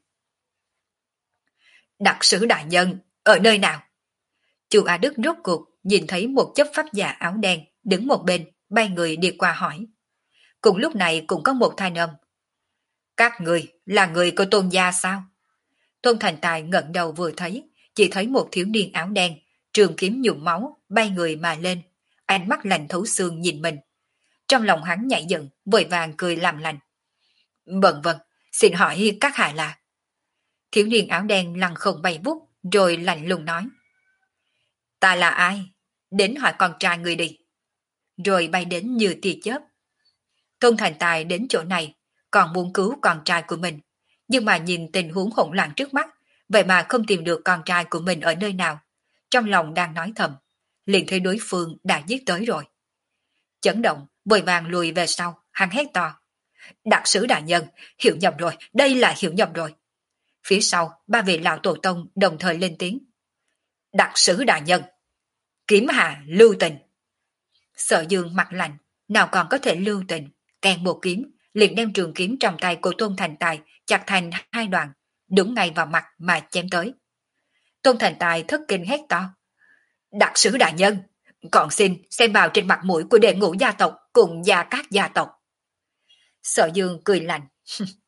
Đặc sứ đại nhân, ở nơi nào? Chu Á Đức rốt cuộc nhìn thấy một chấp pháp giả áo đen đứng một bên, bay người đi qua hỏi. Cùng lúc này cũng có một thanh âm: Các người là người của Tôn gia sao? Tôn Thành Tài ngẩng đầu vừa thấy, chỉ thấy một thiếu niên áo đen, trường kiếm nhuộm máu, bay người mà lên, ánh mắt lạnh thấu xương nhìn mình. Trong lòng hắn nhảy dựng, vội vàng cười làm lành. Vâng vâng, xin hỏi các hạ là? Thiếu niên áo đen lăng không bay vút, rồi lạnh lùng nói: Ta là ai? Đến hỏi con trai người đi. Rồi bay đến như tia chớp. Tôn Thành Tài đến chỗ này, còn muốn cứu con trai của mình, nhưng mà nhìn tình huống hỗn loạn trước mắt, vậy mà không tìm được con trai của mình ở nơi nào. Trong lòng đang nói thầm, liền thấy đối phương đã giết tới rồi. Chấn động, vội vàng lùi về sau, hắn hét to: Đặc sứ đại nhân, hiểu nhầm rồi, đây là hiểu nhầm rồi. Phía sau, ba vị lão tổ tông đồng thời lên tiếng: Đặc sứ đại nhân, kiếm hạ lưu tình. Sở Dương mặt lạnh, nào còn có thể lưu tình, kèn một kiếm, liền đem trường kiếm trong tay của Tôn Thành Tài chặt thành hai đoạn, đúng ngay vào mặt mà chém tới. Tôn Thành Tài thất kinh hét to: Đặc sứ đại nhân, còn xin xem vào trên mặt mũi của đệ ngũ gia tộc cùng gia các gia tộc. Sở Dương cười lạnh: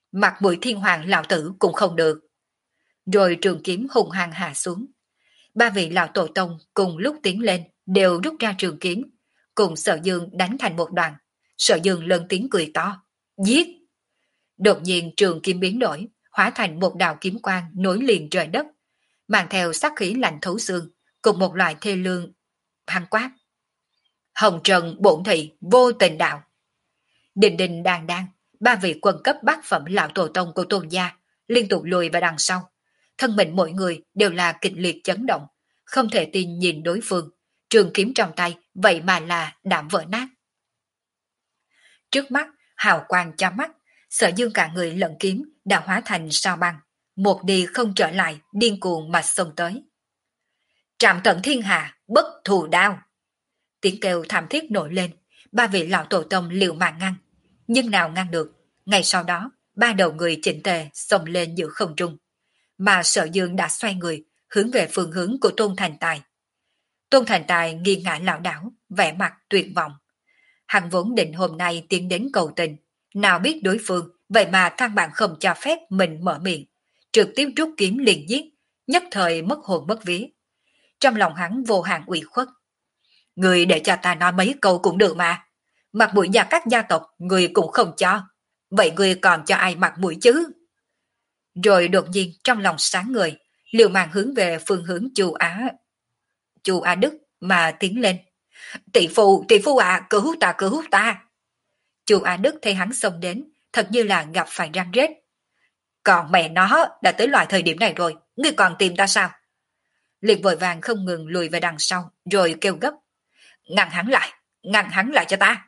Mặt mũi thiên hoàng lão tử cũng không được. Rồi trường kiếm hung hăng hạ xuống. Ba vị lão tổ tông cùng lúc tiến lên đều rút ra trường kiếm, cùng Sở Dương đánh thành một đoàn. Sở Dương lớn tiếng cười to. Giết! Đột nhiên trường kiếm biến đổi, hóa thành một đạo kiếm quang nối liền trời đất, mang theo sát khí lạnh thấu xương, cùng một loại thê lương hăng quát. Hồng Trần bổn thị vô tình đạo. Đình đình đàn đàn, ba vị quân cấp bát phẩm lão tổ tông của Tôn gia liên tục lùi vào đằng sau. Thân mình mỗi người đều là kịch liệt chấn động, không thể tin nhìn đối phương, trường kiếm trong tay vậy mà là đạm vỡ nát. Trước mắt, hào quang cho mắt, Sở Dương cả người lẫn kiếm đã hóa thành sao băng, một đi không trở lại, điên cuồng mà xông tới. Trạm tận thiên hạ, bất thù đao. Tiếng kêu thảm thiết nổi lên, ba vị lão tổ tông liều mạng ngăn, nhưng nào ngăn được. Ngay sau đó, ba đầu người chỉnh tề xông lên giữa không trung, mà Sở Dương đã xoay người, hướng về phương hướng của Tôn Thành Tài. Tôn Thành Tài nghiêng ngã lảo đảo, vẻ mặt tuyệt vọng. Hắn vốn định hôm nay tiến đến cầu tình, nào biết đối phương vậy mà căn bản không cho phép mình mở miệng, trực tiếp rút kiếm liền giết, nhất thời mất hồn mất vía. Trong lòng hắn vô hạn ủy khuất. Người để cho ta nói mấy câu cũng được mà. Mặt mũi gia các gia tộc người cũng không cho. Vậy người còn cho ai mặt mũi chứ? Rồi đột nhiên trong lòng sáng người, liều mạng hướng về phương hướng Chu Á, Chu Á Đức mà tiến lên. Tỷ phu, tỷ phu à, cứu ta, cứu ta. Chu Á Đức thấy hắn xông đến, thật như là gặp phải răng rết. Còn mẹ nó đã tới loại thời điểm này rồi, ngươi còn tìm ta sao? Liền vội vàng không ngừng lùi về đằng sau, rồi kêu gấp. Ngăn hắn lại, ngăn hắn lại cho ta.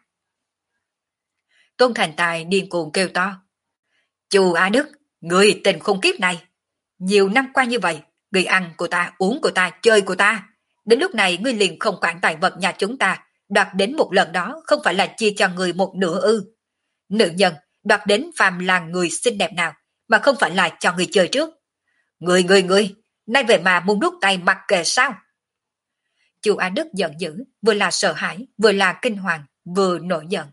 Tôn Thành Tài điên cuồng kêu to. Chu Á Đức, người tình khủng kiếp này. Nhiều năm qua như vậy, người ăn của ta, uống của ta, chơi của ta. Đến lúc này ngươi liền không quản tài vật nhà chúng ta, đoạt đến một lần đó không phải là chia cho người một nửa ư. Nữ nhân đoạt đến phàm làng người xinh đẹp nào mà không phải là cho người chơi trước. Người người người, nay về mà muốn rút tay mặc kệ sao? Chu Á Đức giận dữ, vừa là sợ hãi, vừa là kinh hoàng, vừa nổi giận.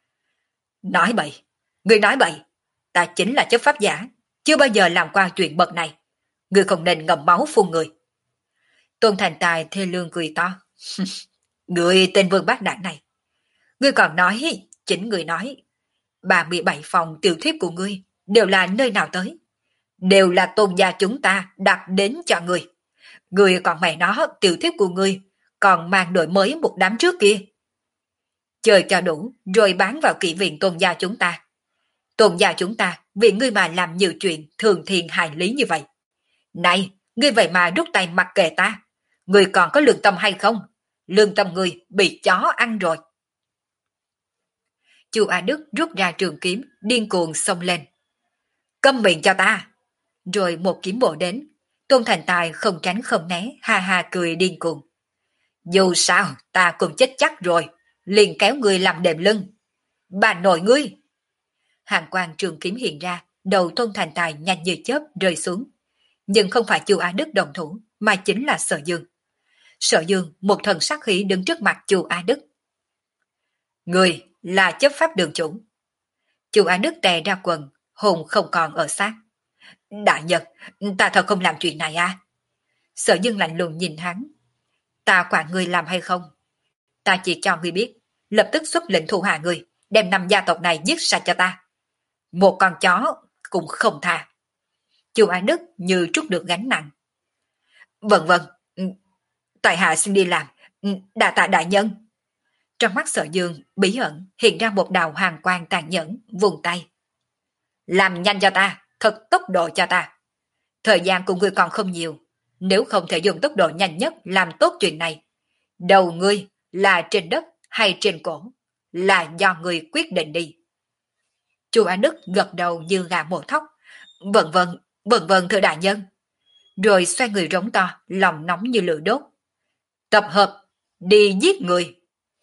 Nói bậy, người nói bậy, ta chính là chấp pháp giả, chưa bao giờ làm qua chuyện bậc này. Người không nên ngậm máu phun người. Tôn Thành Tài thê lương cười to. Người tên Vương Bác Đảng này, ngươi còn nói, chính người nói, ba mươi bảy phòng tiểu thiếp của ngươi đều là nơi nào tới? Đều là Tôn gia chúng ta đặt đến cho ngươi. Ngươi còn mẹ nó tiểu thiếp của ngươi còn mang đổi mới một đám trước kia. Chơi cho đủ rồi bán vào kỹ viện Tôn gia chúng ta. Tôn gia chúng ta vì ngươi mà làm nhiều chuyện thường thiên hại lý như vậy. Này, ngươi vậy mà rút tay mặc kệ ta. Ngươi còn có lương tâm hay không? Lương tâm ngươi bị chó ăn rồi. Chu Á Đức rút ra trường kiếm, điên cuồng xông lên. Câm miệng cho ta. Rồi một kiếm bổ đến. Tôn Thành Tài không tránh không né, ha ha cười điên cuồng. Dù sao, ta cũng chết chắc rồi. Liền kéo ngươi làm đệm lưng. Bà nội ngươi. Hàng quang trường kiếm hiện ra, đầu Tôn Thành Tài nhanh như chớp rơi xuống. Nhưng không phải Chu Á Đức đồng thủ, mà chính là Sở Dương. Sở Dương một thần sát khí đứng trước mặt Chu Á Đức. Người là chấp pháp đường chủ. Chu Á Đức tè ra quần, hồn không còn ở xác. Đại Nhật, ta thật không làm chuyện này à? Sở Dương lạnh lùng nhìn hắn. Ta quản người làm hay không? Ta chỉ cho người biết, lập tức xuất lệnh thu hạ người, đem năm gia tộc này giết sạch cho ta. Một con chó cũng không tha. Chu Á Đức như trút được gánh nặng. Vâng vâng, tại hạ xin đi làm, đa tạ đại nhân. Trong mắt Sở Dương bí ẩn hiện ra một đạo hàng quang tàn nhẫn, vùng tay. Làm nhanh cho ta, thật tốc độ cho ta. Thời gian của ngươi còn không nhiều, nếu không thể dùng tốc độ nhanh nhất làm tốt chuyện này. Đầu ngươi là trên đất hay trên cổ, là do ngươi quyết định đi. Chu Á Đức gật đầu như gà mổ thóc. Vâng vâng, vâng vâng thưa đại nhân. Rồi xoay người rống to, lòng nóng như lửa đốt. Tập hợp, đi giết người.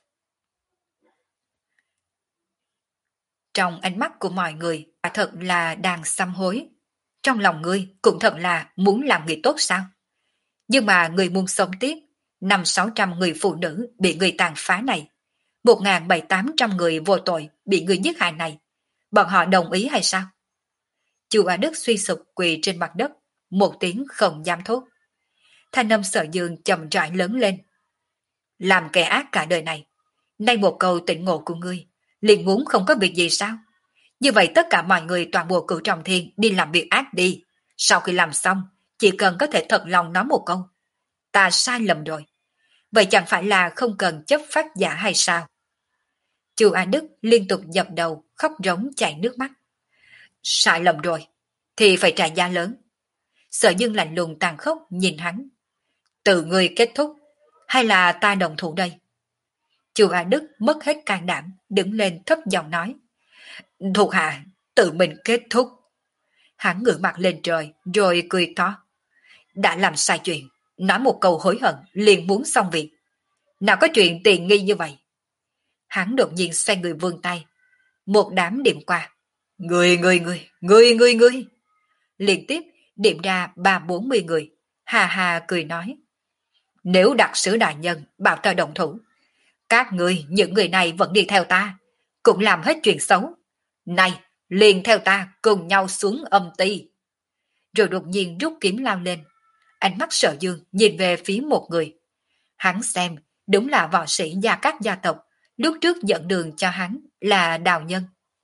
Trong ánh mắt của mọi người, thật là đang sám hối. Trong lòng ngươi cũng thật là muốn làm người tốt sao? Nhưng mà người muốn sống tiếp, năm sáu trăm người phụ nữ bị người tàn phá này, một ngàn bảy tám trăm người vô tội bị người giết hại này, bọn họ đồng ý hay sao? Chu Á Đức suy sụp quỳ trên mặt đất, một tiếng không dám thốt. Thanh âm Sở Dương chậm rãi lớn lên. Làm kẻ ác cả đời này, nay một câu tỉnh ngộ của ngươi, liền muốn không có việc gì sao? Như vậy tất cả mọi người toàn bộ cửu trọng thiên đi làm việc ác đi. Sau khi làm xong, chỉ cần có thể thật lòng nói một câu. Ta sai lầm rồi. Vậy chẳng phải là không cần chấp pháp giả hay sao? Chu Á Đức liên tục dập đầu, khóc rống chảy nước mắt. Sai lầm rồi, thì phải trả giá lớn. Sở Dương lạnh lùng tàn khốc nhìn hắn. Tự ngươi kết thúc, hay là ta đồng thủ đây? Chu Á Đức mất hết can đảm, đứng lên thấp giọng nói. Thuộc hạ, tự mình kết thúc. Hắn ngửa mặt lên trời, rồi cười to. Đã làm sai chuyện, nói một câu hối hận, liền muốn xong việc. Nào có chuyện tiền nghi như vậy? Hắn đột nhiên xoay người vươn tay. Một đám điểm qua. Người, người, người, người, người, người. Liên tiếp điểm ra ba bốn mươi người. Hà hà cười nói. Nếu đặc sứ đại nhân bảo ta đồng thủ, các người, những người này vẫn đi theo ta, cũng làm hết chuyện xấu. Này, liền theo ta cùng nhau xuống âm ti. Rồi đột nhiên rút kiếm lao lên. Ánh mắt Sở Dương nhìn về phía một người. Hắn xem, đúng là võ sĩ gia các gia tộc, lúc trước dẫn đường cho hắn là Đào Nhân.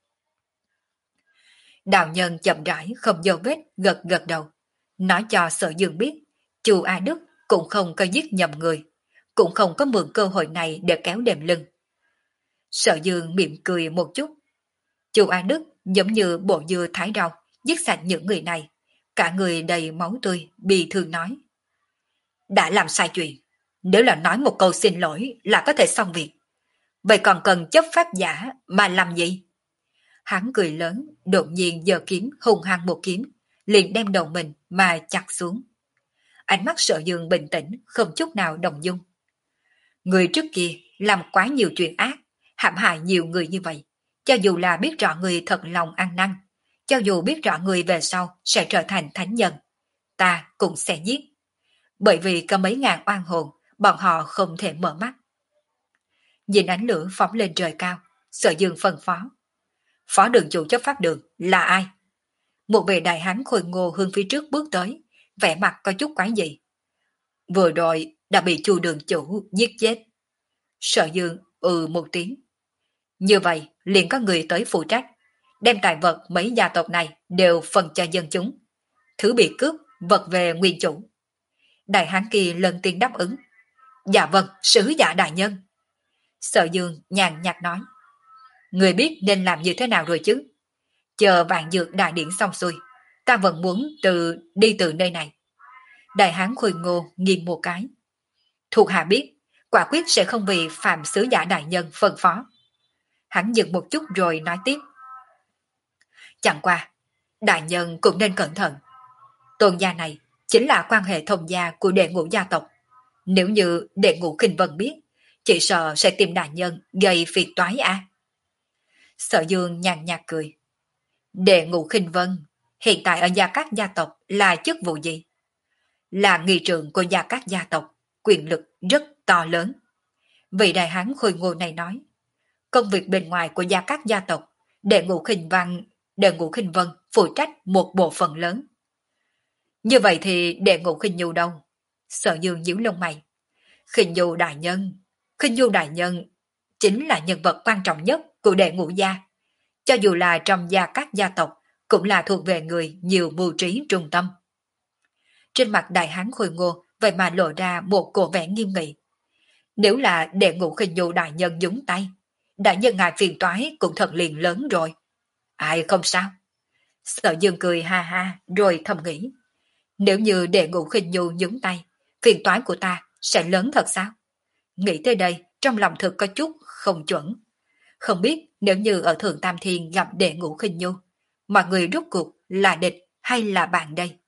Đào Nhân chậm rãi không dấu vết gật gật đầu, nói cho Sở Dương biết, Chu Á Đức cũng không có giết nhầm người, cũng không có mượn cơ hội này để kéo đệm lưng. Sở Dương mỉm cười một chút. Chu Á Đức giống như bộ dưa thái rau, giết sạch những người này, cả người đầy máu tươi, bị thương nói. Đã làm sai chuyện, nếu là nói một câu xin lỗi là có thể xong việc. Vậy còn cần chấp pháp giả mà làm gì? Hắn cười lớn, đột nhiên giơ kiếm hung hăng một kiếm, liền đem đầu mình mà chặt xuống. Ánh mắt Sở Dương bình tĩnh, không chút nào đồng dung. Người trước kia làm quá nhiều chuyện ác, hãm hại nhiều người như vậy. Cho dù là biết rõ người thật lòng ăn năn, cho dù biết rõ người về sau sẽ trở thành thánh nhân, ta cũng sẽ giết. Bởi vì có mấy ngàn oan hồn, bọn họ không thể mở mắt. Nhìn ánh lửa phóng lên trời cao, Sở Dương phân phó. Phó đường chủ chấp pháp đường là ai? Một vị đại hán khôi ngô hướng phía trước bước tới, vẻ mặt có chút quái dị. Vừa rồi đã bị Chu đường chủ giết chết. Sở Dương ừ một tiếng. Như vậy liền có người tới phụ trách, đem tài vật mấy gia tộc này đều phân cho dân chúng. Thứ bị cướp, vật về nguyên chủ. Đại hán kia lần tiên đáp ứng. Dạ vâng, sứ giả đại nhân. Sở Dương nhàn nhạt nói. Người biết nên làm như thế nào rồi chứ? Chờ vạn dược đại điển xong xuôi, ta vẫn muốn từ đi từ nơi này. Đại hán khôi ngô nghiêm một cái. Thuộc hạ biết, quả quyết sẽ không vì phạm sứ giả đại nhân phân phó. Hắn dừng một chút rồi nói tiếp. Chẳng qua, đại nhân cũng nên cẩn thận. Tôn gia này chính là quan hệ thông gia của đệ ngũ gia tộc. Nếu như đệ ngũ Khinh Vân biết, chỉ sợ sẽ tìm đại nhân gây phiền toái à. Sở Dương nhàn nhạt cười. Đệ ngũ Khinh Vân hiện tại ở gia các gia tộc là chức vụ gì? Là nghị trưởng của gia các gia tộc, quyền lực rất to lớn. Vị đại hán khôi ngô này nói, công việc bên ngoài của gia các gia tộc, đệ ngũ Khinh Văn, đệ ngũ Khinh Vân phụ trách một bộ phận lớn. Như vậy thì đệ ngũ Khinh Nhu đâu? Sở Dương nhíu lông mày. Khinh Nhu đại nhân, Khinh Nhu đại nhân chính là nhân vật quan trọng nhất của đệ ngũ gia. Cho dù là trong gia các gia tộc, cũng là thuộc về người nhiều mưu trí trung tâm. Trên mặt đại hán khôi ngô vậy mà lộ ra một cổ vẻ nghiêm nghị. Nếu là đệ ngũ Khinh Nhu đại nhân nhúng tay, đại nhân ngài phiền toái cũng thật liền lớn rồi. Ai không sao. Sở Dương cười ha ha rồi thầm nghĩ. Nếu như đệ ngũ Khinh Nhu nhúng tay, phiền toái của ta sẽ lớn thật sao? Nghĩ tới đây, trong lòng thực có chút không chuẩn. Không biết nếu như ở Thượng Tam Thiên gặp đệ ngũ Khinh Nhu, mọi người rốt cuộc là địch hay là bạn đây?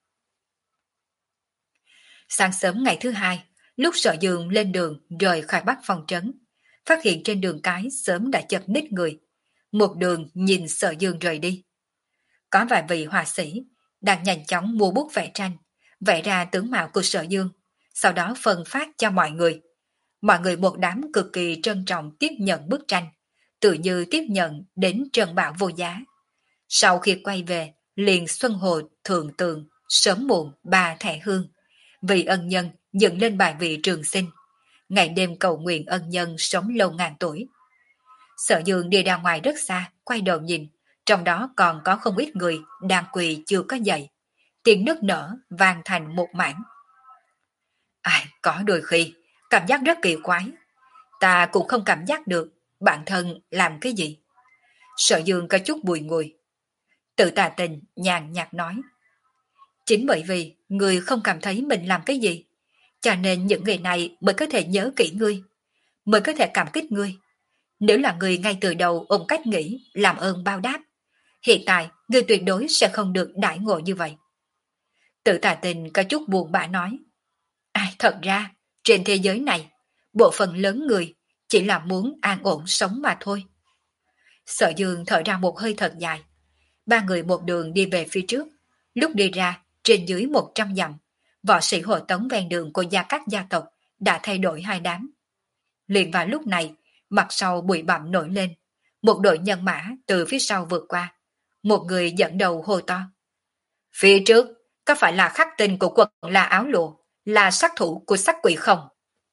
Sáng sớm ngày thứ hai, lúc Sở Dương lên đường rời khỏi Bắc Phong trấn, phát hiện trên đường cái sớm đã chật ních người. Một đường nhìn Sở Dương rời đi. Có vài vị họa sĩ đang nhanh chóng mua bút vẽ tranh, vẽ ra tướng mạo của Sở Dương, sau đó phân phát cho mọi người. Mọi người một đám cực kỳ trân trọng tiếp nhận bức tranh, tự như tiếp nhận đến trân bảo vô giá. Sau khi quay về, liền xuân hồ thượng tường, sớm muộn ba thẻ hương, vì ân nhân dựng lên bài vị trường sinh, ngày đêm cầu nguyện ân nhân sống lâu ngàn tuổi. Sở Dương đi ra ngoài rất xa, quay đầu nhìn, trong đó còn có không ít người đang quỳ chưa có dậy, tiếng nức nở vang thành một mảng. Ai, có đôi khi, cảm giác rất kỳ quái, ta cũng không cảm giác được bản thân làm cái gì. Sở Dương có chút bùi ngùi. Tự Tà Tình nhàn nhạt nói, chính bởi vì người không cảm thấy mình làm cái gì, cho nên những người này mới có thể nhớ kỹ ngươi, mới có thể cảm kích ngươi. Nếu là người ngay từ đầu ôm cách nghĩ làm ơn báo đáp, hiện tại ngươi tuyệt đối sẽ không được đãi ngộ như vậy. Tự Tà Tình có chút buồn bã nói, ai, thật ra trên thế giới này, bộ phận lớn người chỉ là muốn an ổn sống mà thôi. Sở Dương thở ra một hơi thật dài. Ba người một đường đi về phía trước. Lúc đi ra, trên dưới một trăm dặm, võ sĩ hộ tống ven đường của gia các gia tộc đã thay đổi hai đám. Liền vào lúc này, mặt sau bụi bặm nổi lên. Một đội nhân mã từ phía sau vượt qua. Một người dẫn đầu hô to. Phía trước, có phải là khắc tinh của quận là áo lụa, là sát thủ của sắc quỷ không?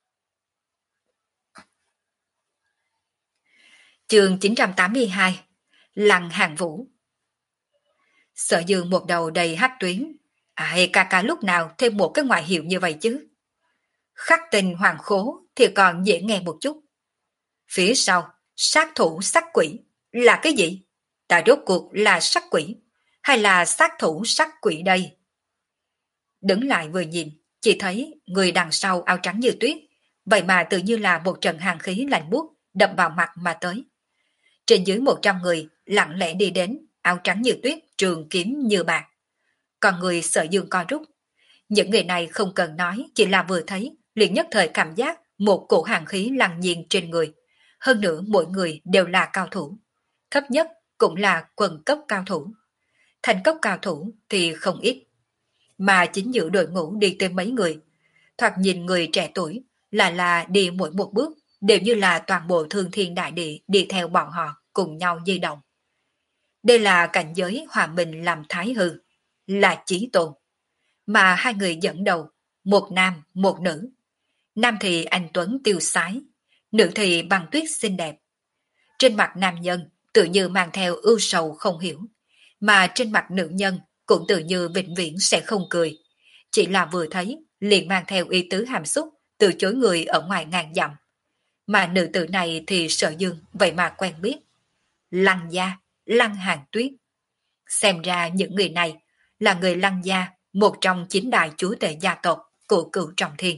Chương chín trăm tám mươi hai, Lăng Hàng Vũ. Sở Dương một đầu đầy hắc tuyến. Ai ca ca lúc nào thêm một cái ngoại hiệu như vậy chứ? Khắc tinh hoàng khố thì còn dễ nghe một chút. Phía sau, sát thủ sắc quỷ là cái gì? Ta rốt cuộc là sắc quỷ hay là sát thủ sắc quỷ đây? Đứng lại vừa nhìn, chỉ thấy người đằng sau áo trắng như tuyết, vậy mà tự như là một trận hàn khí lạnh buốt đập vào mặt mà tới. Trên dưới một trăm người lặng lẽ đi đến, áo trắng như tuyết, trường kiếm như bạc. Còn người Sở Dương co rút. Những người này không cần nói, chỉ là vừa thấy, liền nhất thời cảm giác một cổ hàn khí lăng nhiên trên người. Hơn nữa mỗi người đều là cao thủ. Thấp nhất cũng là quần cấp cao thủ. Thành cấp cao thủ thì không ít. Mà chính giữa đội ngũ đi tới mấy người. Thoạt nhìn người trẻ tuổi là là đi mỗi một bước đều như là toàn bộ thương thiên đại địa đi theo bọn họ cùng nhau di động. Đây là cảnh giới hòa mình làm thái hư, là chí tôn. Mà hai người dẫn đầu, một nam, một nữ. Nam thì anh tuấn tiêu sái, nữ thì băng tuyết xinh đẹp. Trên mặt nam nhân tự như mang theo ưu sầu không hiểu, mà trên mặt nữ nhân cũng tự như vĩnh viễn sẽ không cười. Chỉ là vừa thấy, liền mang theo ý tứ hàm xúc, từ chối người ở ngoài ngàn dặm. Mà nữ tử này thì Sở Dương vậy mà quen biết. Lăng gia, Lăng Hàn Tuyết. Xem ra những người này là người Lăng gia, một trong chín đại chúa tể gia tộc của Cửu Trọng Thiên.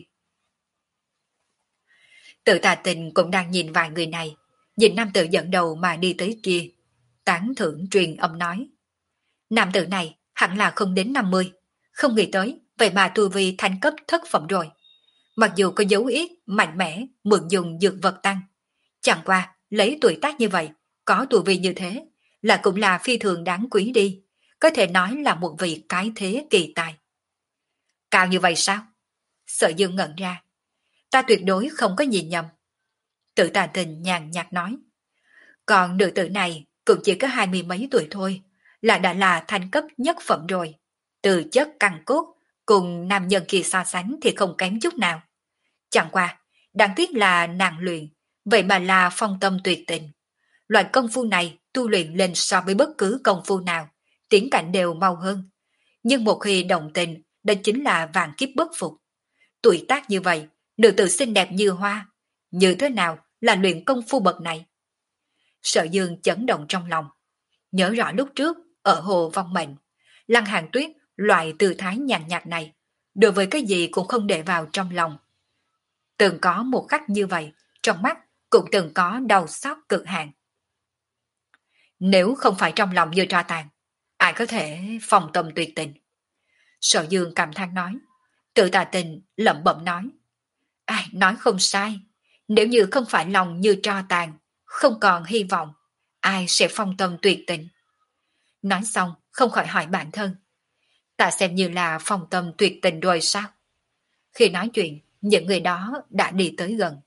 Tự Tà Tình cũng đang nhìn vài người này, nhìn nam tử dẫn đầu mà đi tới kia, tán thưởng truyền âm nói. Nam tử này hẳn là không đến năm mươi, không nghĩ tới, vậy mà tu vi thành cấp thất phẩm rồi. Mặc dù có dấu ít, mạnh mẽ, mượn dùng dược vật tăng. Chẳng qua, lấy tuổi tác như vậy, có tu vi như thế, là cũng là phi thường đáng quý đi. Có thể nói là một vị cái thế kỳ tài. Cao như vậy sao? Sở Dương ngẩn ra. Ta tuyệt đối không có nhìn nhầm. Tự Tà Tình nhàn nhạt nói. Còn nữ tử này cũng chỉ có hai mươi mấy tuổi thôi, là đã là thành cấp nhất phẩm rồi. Từ chất căn cốt, cùng nam nhân kia so sánh thì không kém chút nào. Chẳng qua, đáng tiếc là nàng luyện, vậy mà là phong tâm tuyệt tình. Loại công phu này tu luyện lên so với bất cứ công phu nào, tiến cảnh đều mau hơn. Nhưng một khi động tình, đó chính là vạn kiếp bất phục. Tuổi tác như vậy, nữ tử xinh đẹp như hoa, như thế nào là luyện công phu bậc này? Sở Dương chấn động trong lòng. Nhớ rõ lúc trước, ở Hồ Vong Mệnh, Lăng Hàn Tuyết loại tư thái nhàn nhạt này, đối với cái gì cũng không để vào trong lòng. Từng có một khắc như vậy, trong mắt cũng từng có đau xót cực hạn. Nếu không phải trong lòng như tro tàn, ai có thể phòng tâm tuyệt tình? Sở Dương cảm than nói. Tự Tà Tình lẩm bẩm nói. Ai nói không sai, nếu như không phải lòng như tro tàn, không còn hy vọng, ai sẽ phong tâm tuyệt tình? Nói xong không khỏi hỏi bản thân. Ta xem như là phong tâm tuyệt tình rồi sao? Khi nói chuyện, những người đó đã đi tới gần.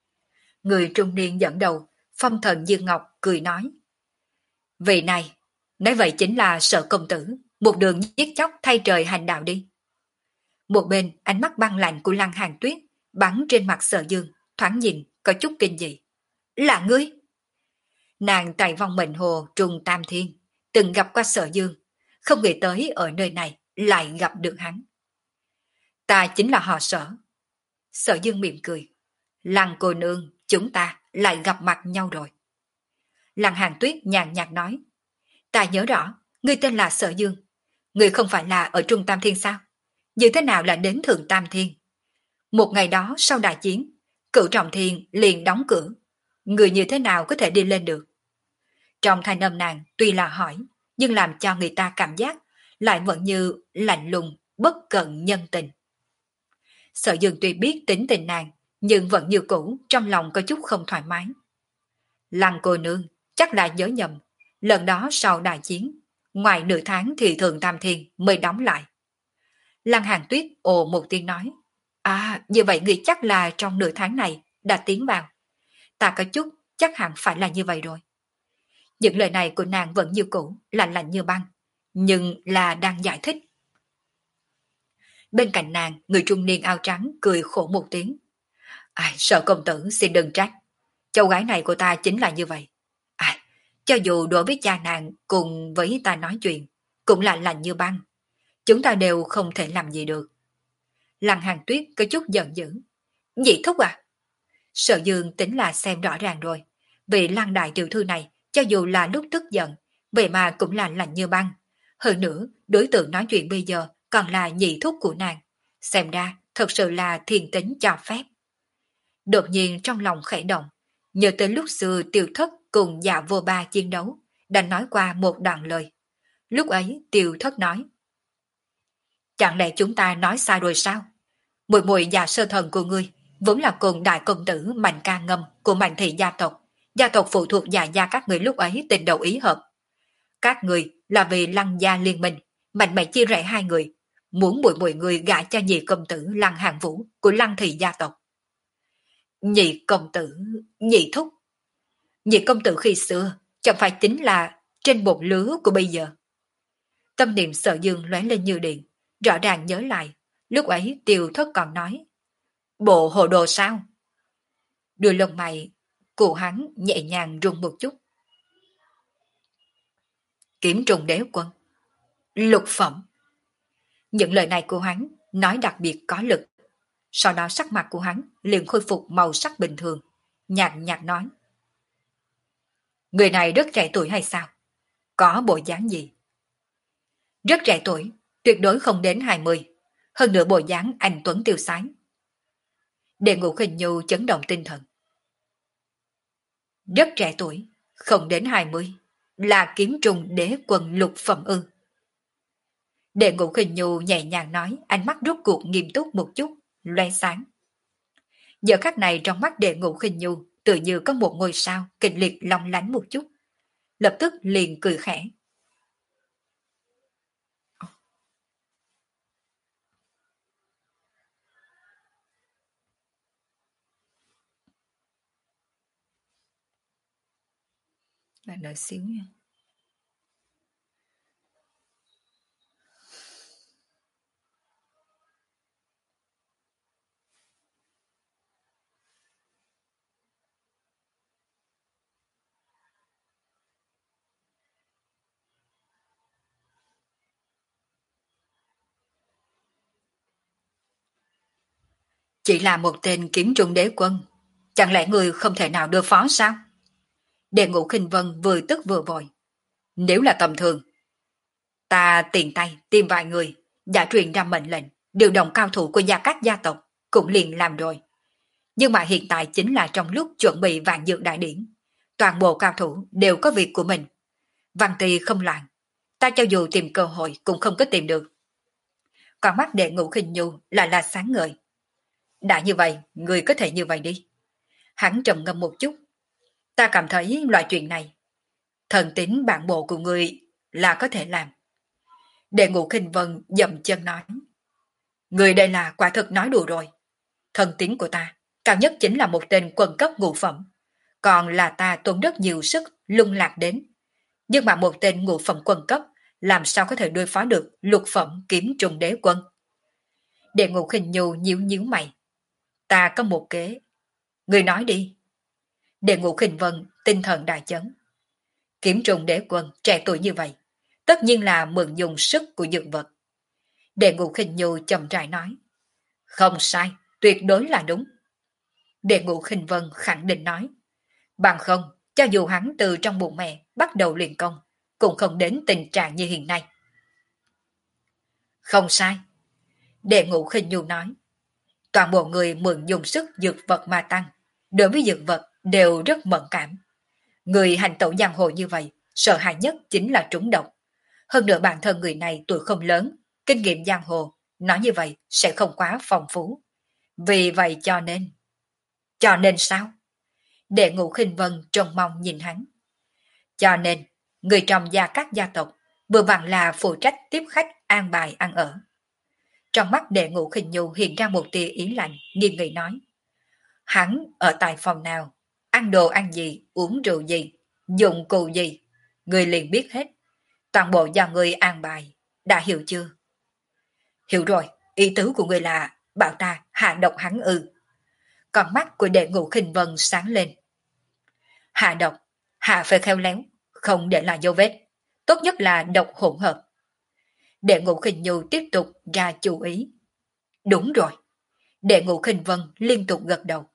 Người trung niên dẫn đầu, phong thần Dương Ngọc cười nói. Vị này, Nói vậy chính là sợ công tử, một đường giết chóc thay trời hành đạo đi. Một bên ánh mắt băng lạnh của Lăng Hàn Tuyết bắn trên mặt Sở Dương, thoáng nhìn có chút kinh dị. Là ngươi? Nàng tại vong mệnh hồ trùng Tam Thiên, từng gặp qua Sở Dương, không nghĩ tới ở nơi này lại gặp được hắn. Ta chính là họ Sở. Sở Dương mỉm cười. Lăng cô nương, chúng ta lại gặp mặt nhau rồi. Lăng Hàn Tuyết nhàn nhạt nói. Ta nhớ rõ, ngươi tên là Sở Dương. Ngươi không phải là ở Trung Tam Thiên sao? Như thế nào là đến Thượng Tam Thiên? Một ngày đó sau đại chiến, Cửu Trọng Thiên liền đóng cửa. Người như thế nào có thể đi lên được? Trong thanh âm nàng tuy là hỏi, nhưng làm cho người ta cảm giác lại vẫn như lạnh lùng, bất cận nhân tình. Sở Dương tuy biết tính tình nàng, nhưng vẫn như cũ trong lòng có chút không thoải mái. Lăng cô nương chắc là nhớ nhầm, lần đó sau đại chiến, ngoài nửa tháng thì Thượng Tam Thiên mới đóng lại. Lăng Hàn Tuyết ồ một tiếng nói, à như vậy người chắc là trong nửa tháng này đã tiến vào. Ta có chút chắc hẳn phải là như vậy rồi. Những lời này của nàng vẫn như cũ, lạnh lạnh như băng, nhưng là đang giải thích. Bên cạnh nàng, người trung niên áo trắng cười khổ một tiếng. Ai, sợ công tử xin đừng trách. Cháu gái này của ta chính là như vậy. Ai, cho dù đối với cha nàng cùng với ta nói chuyện, cũng là lạnh như băng. Chúng ta đều không thể làm gì được. Lăng Hàn Tuyết có chút giận dữ. Nhị thúc à? Sở Dương tính là xem rõ ràng rồi. Vì Lăng đại tiểu thư này, cho dù là lúc tức giận, vậy mà cũng là lạnh như băng. Hơn nữa, đối tượng nói chuyện bây giờ còn là nhị thúc của nàng. Xem ra, thật sự là thiên tính cho phép. Đột nhiên trong lòng khẽ động, nhớ tới lúc xưa Tiêu Thất cùng Dạ Vô Ba chiến đấu, đã nói qua một đoạn lời. Lúc ấy Tiêu Thất nói, chẳng lẽ chúng ta nói sai rồi sao? Muội muội Dạ Sơ Thần của ngươi vốn là cùng đại công tử Mạnh Ca Ngâm của Mạnh thị gia tộc, gia tộc phụ thuộc Dạ gia các người lúc ấy tình đầu ý hợp. Các người là vì Lăng gia liên minh, mạnh mẽ chia rẽ hai người, muốn muội muội người gả cho nhị công tử Lăng Hàn Vũ của Lăng thị gia tộc. Nhị công tử, nhị thúc. Nhị công tử khi xưa chẳng phải chính là trên một lứa của bây giờ. Tâm niệm Sở Dương lóe lên như điện, rõ ràng nhớ lại, lúc ấy Tiêu Thất còn nói, bộ hồ đồ sao? Đuôi lông mày của hắn nhẹ nhàng rung một chút. Kiếm trùng đế quân, lục phẩm. Những lời này của hắn nói đặc biệt có lực. Sau đó sắc mặt của hắn liền khôi phục màu sắc bình thường, nhạt nhạt nói. Người này rất trẻ tuổi hay sao? Có bộ dáng gì? Rất trẻ tuổi, tuyệt đối không đến hai mươi, hơn nữa bộ dáng anh tuấn tiêu sái. Đệ Ngũ Khinh Nhu chấn động tinh thần. Rất trẻ tuổi, không đến hai mươi, là kiếm trùng đế quân lục phẩm ư? Đệ Ngũ Khinh Nhu nhẹ nhàng nói, ánh mắt rốt cuộc nghiêm túc một chút, loe sáng. Giờ khắc này trong mắt Đệ Ngũ Khinh Nhu tự như có một ngôi sao kịch liệt long lánh một chút, lập tức liền cười khẽ. Bạn đợi xíu nha. Chỉ là một tên kiếm trung đế quân, chẳng lẽ người không thể nào đưa phó sao? Đệ Ngũ Khinh Vân vừa tức vừa vội. Nếu là tầm thường, ta tiền tay tìm vài người, đã truyền ra mệnh lệnh, điều động cao thủ của gia các gia tộc, cũng liền làm rồi. Nhưng mà hiện tại chính là trong lúc chuẩn bị vạn dược đại điển, toàn bộ cao thủ đều có việc của mình. Văn tỳ không loạn, ta cho dù tìm cơ hội cũng không có tìm được. Còn mắt Đệ Ngũ Khinh Nhu lại là sáng ngời. Đã như vậy, người có thể như vậy đi. Hắn trầm ngâm một chút. Ta cảm thấy loại chuyện này, thần tính bản bộ của người là có thể làm. Đệ Ngũ Khinh Vân dậm chân nói. Người đây là quả thực nói đùa rồi. Thần tính của ta, cao nhất chính là một tên quân cấp ngũ phẩm. Còn là ta tốn rất nhiều sức lung lạc đến. Nhưng mà một tên ngũ phẩm quân cấp làm sao có thể đối phó được lục phẩm kiếm trùng đế quân? Đệ Ngũ Khinh Nhu nhíu nhíu mày. Ta có một kế. Người nói đi. Đệ Ngũ Khinh Vân tinh thần đại chấn. Kiếm trùng đế quân trẻ tuổi như vậy, tất nhiên là mượn dùng sức của dược vật. Đệ Ngũ Khinh Nhu chậm rãi nói. Không sai, tuyệt đối là đúng. Đệ Ngũ Khinh Vân khẳng định nói. Bằng không, cho dù hắn từ trong bụng mẹ bắt đầu luyện công, cũng không đến tình trạng như hiện nay. Không sai. Đệ Ngũ Khinh Nhu nói. Toàn bộ người mượn dùng sức dược vật mà tăng, đối với dược vật đều rất mẫn cảm. Người hành tẩu giang hồ như vậy, sợ hãi nhất chính là trúng độc. Hơn nữa bản thân người này tuổi không lớn, kinh nghiệm giang hồ, nói như vậy sẽ không quá phong phú. Vì vậy cho nên... Cho nên sao? Đệ Ngũ Khinh Vân trông mong nhìn hắn. Cho nên, người trong gia các gia tộc vừa vặn là phụ trách tiếp khách an bài ăn ở. Trong mắt Đệ Ngũ Khinh Nhu hiện ra một tia ý lạnh, nghiêm nghị nói. Hắn ở tại phòng nào, ăn đồ ăn gì, uống rượu gì, dụng cụ gì, người liền biết hết. Toàn bộ do người an bài, đã hiểu chưa? Hiểu rồi, ý tứ của người là bảo ta hạ độc hắn ư. Con mắt của Đệ Ngũ Khinh Vân sáng lên. Hạ độc, hạ phải khéo léo, không để lại dấu vết. Tốt nhất là độc hỗn hợp. Đệ Ngũ Khinh Nhu tiếp tục ra chú ý. Đúng rồi. Đệ Ngũ Khinh Vân liên tục gật đầu.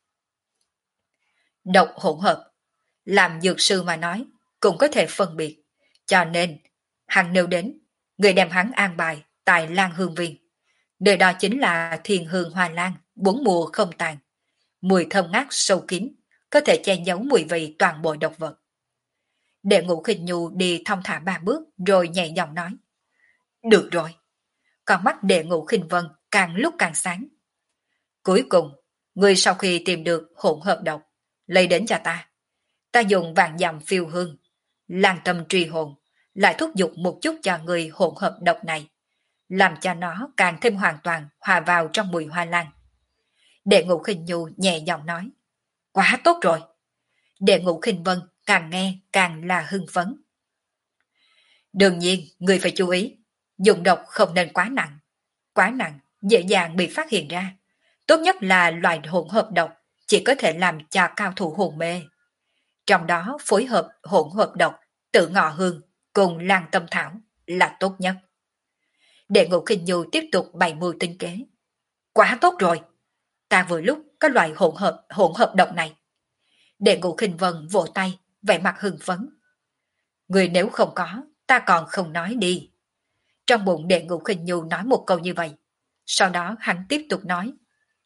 Độc hỗn hợp, làm dược sư mà nói, cũng có thể phân biệt. Cho nên, hắn nêu đến, người đem hắn an bài tại Lan Hương Viên. Nơi đó chính là Thiên Hương Hoa Lan, bốn mùa không tàn. Mùi thơm ngát sâu kín, có thể che giấu mùi vị toàn bộ độc vật. Đệ Ngũ Khinh Nhu đi thong thả ba bước rồi nhẹ giọng nói. Được rồi. Con mắt Đệ Ngũ Khinh Vân càng lúc càng sáng. Cuối cùng, người sau khi tìm được hỗn hợp độc, lấy đến cho ta. Ta dùng vàng dặm phiêu hương, lan tâm truy hồn, lại thúc giục một chút cho người hỗn hợp độc này, làm cho nó càng thêm hoàn toàn hòa vào trong mùi hoa lan. Đệ Ngũ Khinh Nhu nhẹ giọng nói. Quá tốt rồi. Đệ Ngũ Khinh Vân càng nghe càng là hưng phấn. Đương nhiên, người phải chú ý, dùng độc không nên quá nặng. Quá nặng, dễ dàng bị phát hiện ra. Tốt nhất là loại hỗn hợp độc, chỉ có thể làm cho cao thủ hồn mê. Trong đó phối hợp hỗn hợp độc, tự ngọ hương cùng lan tâm thảo là tốt nhất. Đệ Ngũ Khinh Nhu tiếp tục bày mưu tinh kế. Quá tốt rồi. Ta vừa lúc có loại hỗn hợp hỗn hợp độc này. Đệ Ngũ Khinh Vân vỗ tay, vẻ mặt hưng phấn. Người nếu không có, ta còn không nói đi. Trong bụng Đệ Ngũ Khinh Nhu nói một câu như vậy. Sau đó hắn tiếp tục nói.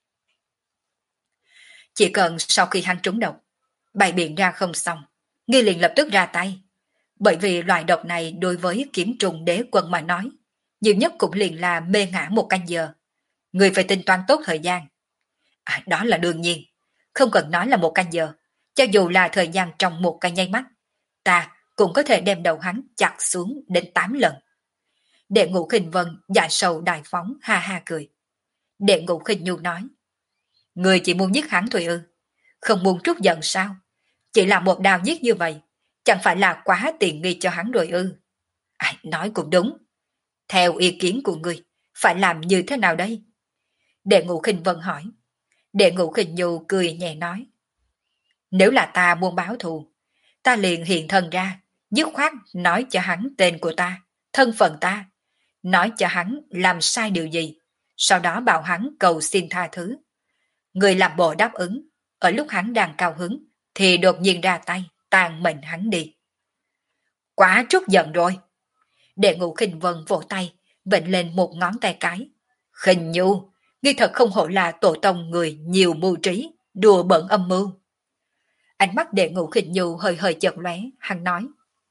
Chỉ cần sau khi hắn trúng độc, bày biện ra không xong, ngươi liền lập tức ra tay. Bởi vì loại độc này đối với kiếm trùng đế quân mà nói, nhiều nhất cũng liền là mê ngã một canh giờ. Ngươi phải tính toán tốt thời gian. À, đó là đương nhiên. Không cần nói là một canh giờ. Cho dù là thời gian trong một cái nháy mắt, ta cũng có thể đem đầu hắn chặt xuống đến tám lần. Đệ Ngũ Khinh Vân dạ sầu đại phóng ha ha cười. Đệ Ngũ Khinh Nhu nói. Người chỉ muốn giết hắn thôi ư? Không muốn trút giận sao? Chỉ là một đao giết như vậy, chẳng phải là quá tiện nghi cho hắn rồi ư? À, nói cũng đúng. Theo ý kiến của người, phải làm như thế nào đây? Đệ Ngũ Khinh Vân hỏi. Đệ Ngũ Khinh Nhu cười nhẹ nói. Nếu là ta muốn báo thù, ta liền hiện thân ra, dứt khoát nói cho hắn tên của ta, thân phận ta, nói cho hắn làm sai điều gì, sau đó bảo hắn cầu xin tha thứ. Người làm bộ đáp ứng, ở lúc hắn đang cao hứng, thì đột nhiên ra tay, tàn mệnh hắn đi. Quá trút giận rồi. Đệ Ngũ Khinh Vân vỗ tay, vịnh lên một ngón tay cái. Khinh Nhu, ngươi thật không hổ là tổ tông người nhiều mưu trí, đùa bẩn âm mưu. Ánh mắt Đệ Ngũ Khinh Nhu hơi hơi chợt lóe, hắn nói.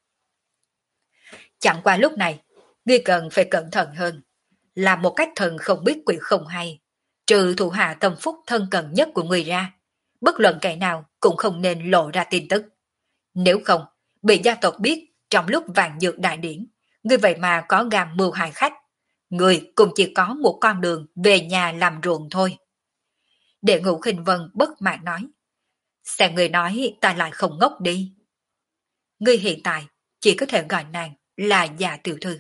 Chẳng qua lúc này, ngươi cần phải cẩn thận hơn, làm một cách thần không biết quỷ không hay, trừ thủ hạ tâm phúc thân cận nhất của người ra, bất luận kẻ nào cũng không nên lộ ra tin tức. Nếu không, bị gia tộc biết trong lúc vàng dược đại điển, ngươi vậy mà có gan mưu hại khách, người cũng chỉ có một con đường về nhà làm ruộng thôi. Đệ Ngũ Khinh Vân bất mãn nói. Xem người nói ta lại không ngốc đi. Ngươi hiện tại chỉ có thể gọi nàng là Dạ tiểu thư.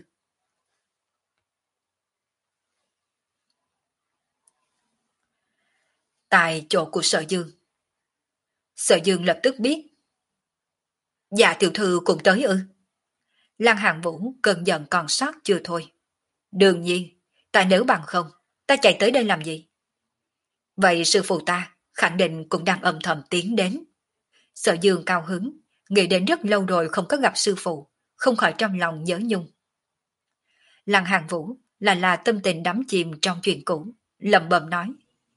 Tại chỗ của Sở Dương, Sở Dương lập tức biết. Dạ tiểu thư cũng tới ư? Lăng Hàn Vũ cơn giận còn sót chưa thôi. Đương nhiên, ta nếu bằng không, ta chạy tới đây làm gì? Vậy sư phụ ta khẳng định cũng đang âm thầm tiến đến. Sở Dương cao hứng, nghĩ đến rất lâu rồi không có gặp sư phụ, không khỏi trong lòng nhớ nhung. Lăng Hàn Vũ là là tâm tình đắm chìm trong chuyện cũ, lẩm bẩm nói.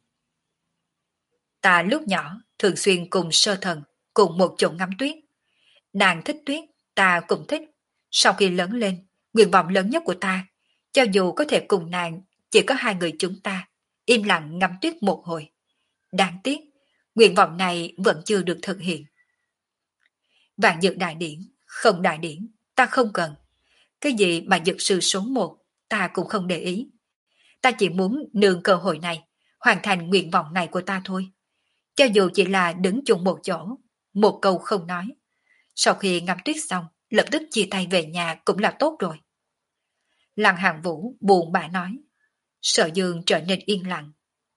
Ta lúc nhỏ thường xuyên cùng Sơ Thần cùng một chỗ ngắm tuyết. Nàng thích tuyết, ta cũng thích. Sau khi lớn lên, nguyện vọng lớn nhất của ta, cho dù có thể cùng nàng, chỉ có hai người chúng ta, im lặng ngắm tuyết một hồi. Đáng tiếc, nguyện vọng này vẫn chưa được thực hiện. Vạn dược đại điển, không đại điển, ta không cần. Cái gì mà dược sư số một, ta cũng không để ý. Ta chỉ muốn nương cơ hội này, hoàn thành nguyện vọng này của ta thôi. Cho dù chỉ là đứng chung một chỗ, một câu không nói. Sau khi ngắm tuyết xong, lập tức chia tay về nhà cũng là tốt rồi. Lăng Hàn Vũ buồn bã nói. Sở Dương trở nên yên lặng.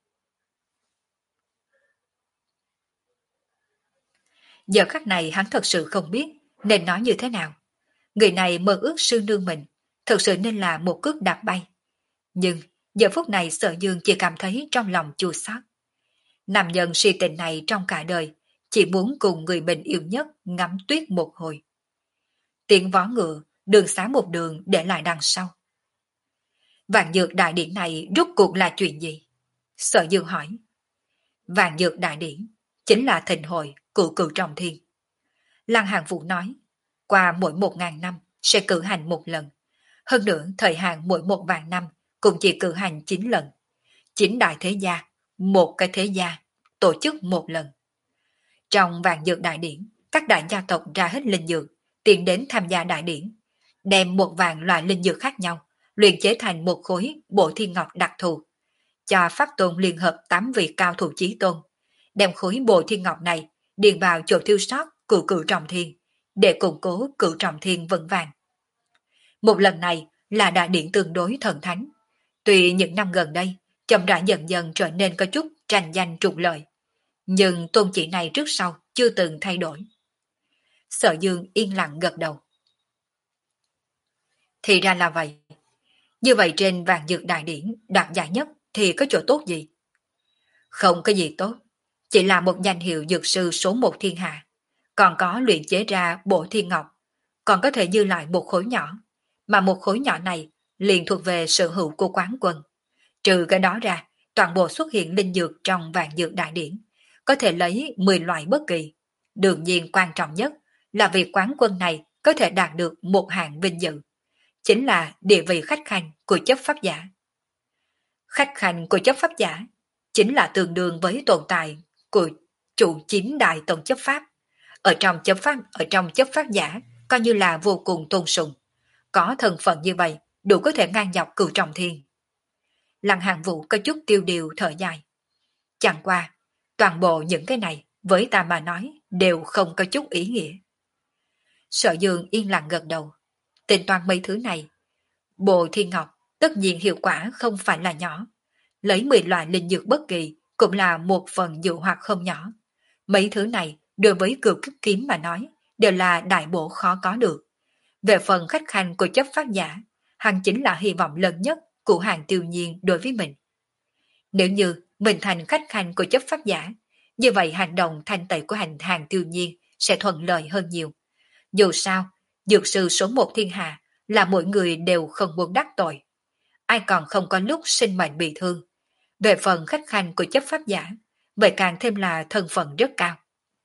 Giờ khắc này hắn thật sự không biết nên nói như thế nào. Người này mơ ước sư nương mình, thật sự nên là một cước đạp bay. Nhưng giờ phút này Sở Dương chỉ cảm thấy trong lòng chua xót. Nam nhân si tình này trong cả đời chỉ muốn cùng người mình yêu nhất ngắm tuyết một hồi. Tiếng vó ngựa, đường xá một đường để lại đằng sau. Vạn dược đại điển này rốt cuộc là chuyện gì? Sở Dương hỏi. Vạn dược đại điển chính là thịnh hội cửu cửu trọng thiên. Lăng Hàn Vũ nói, qua mỗi một ngàn năm sẽ cử hành một lần. Hơn nữa thời hạn mỗi một vạn năm cũng chỉ cử hành chín lần. Chín đại thế gia, một cái thế gia, tổ chức một lần. Trong vạn dược đại điển, các đại gia tộc ra hết linh dược, tiến đến tham gia đại điển, đem một vạn loại linh dược khác nhau, luyện chế thành một khối bộ thiên ngọc đặc thù, cho Pháp Tôn liên hợp tám vị cao thủ chí tôn, đem khối bộ thiên ngọc này điền vào chỗ thiêu sót cửu cửu trọng thiên, để củng cố cửu trọng thiên vững vàng. Một lần này là đại điển tương đối thần thánh, tuy những năm gần đây chậm rãi dần dần trở nên có chút tranh giành trục lợi, nhưng tôn chỉ này trước sau chưa từng thay đổi. Sở Dương yên lặng gật đầu. Thì ra là vậy. Như vậy trên vạn dược đại điển đạt giải nhất thì có chỗ tốt gì? Không có gì tốt, chỉ là một danh hiệu dược sư số một thiên hạ, còn có luyện chế ra bộ thiên ngọc, còn có thể dư lại một khối nhỏ, mà một khối nhỏ này liền thuộc về sở hữu của quán quân. Trừ cái đó ra, toàn bộ xuất hiện linh dược trong vạn dược đại điển, có thể lấy mười loại bất kỳ. Đương nhiên quan trọng nhất là việc quán quân này có thể đạt được một hạng vinh dự, chính là địa vị khách khanh của chấp pháp giả. Khách khanh của chấp pháp giả chính là tương đương với tồn tại của chủ chín đại tổng chấp pháp. Ở trong chấp pháp, ở trong chấp pháp giả coi như là vô cùng tôn sùng. Có thân phận như vậy đủ có thể ngang dọc cửu trọng thiên. Lăng Hàn Vũ có chút tiêu điều thở dài. Chẳng qua, toàn bộ những cái này với ta mà nói đều không có chút ý nghĩa. Sở Dương yên lặng gật đầu. Tính toán mấy thứ này, bộ thiên ngọc tất nhiên hiệu quả không phải là nhỏ. Lấy mười loại linh dược bất kỳ cũng là một phần dụ hoặc không nhỏ. Mấy thứ này đối với cửu kiếp kiếm mà nói đều là đại bổ khó có được. Về phần khách khanh của chấp pháp giả, hắn chính là hy vọng lớn nhất của hàng tiêu nhiên đối với mình. Nếu như mình thành khách khanh của chấp pháp giả, như vậy hành động thanh tẩy của hành hàng tiêu nhiên sẽ thuận lợi hơn nhiều. Dù sao, dược sư số một thiên hạ là mỗi người đều không muốn đắc tội. Ai còn không có lúc sinh mệnh bị thương. Về phần khách khanh của chấp pháp giả, vậy càng thêm là thân phận rất cao.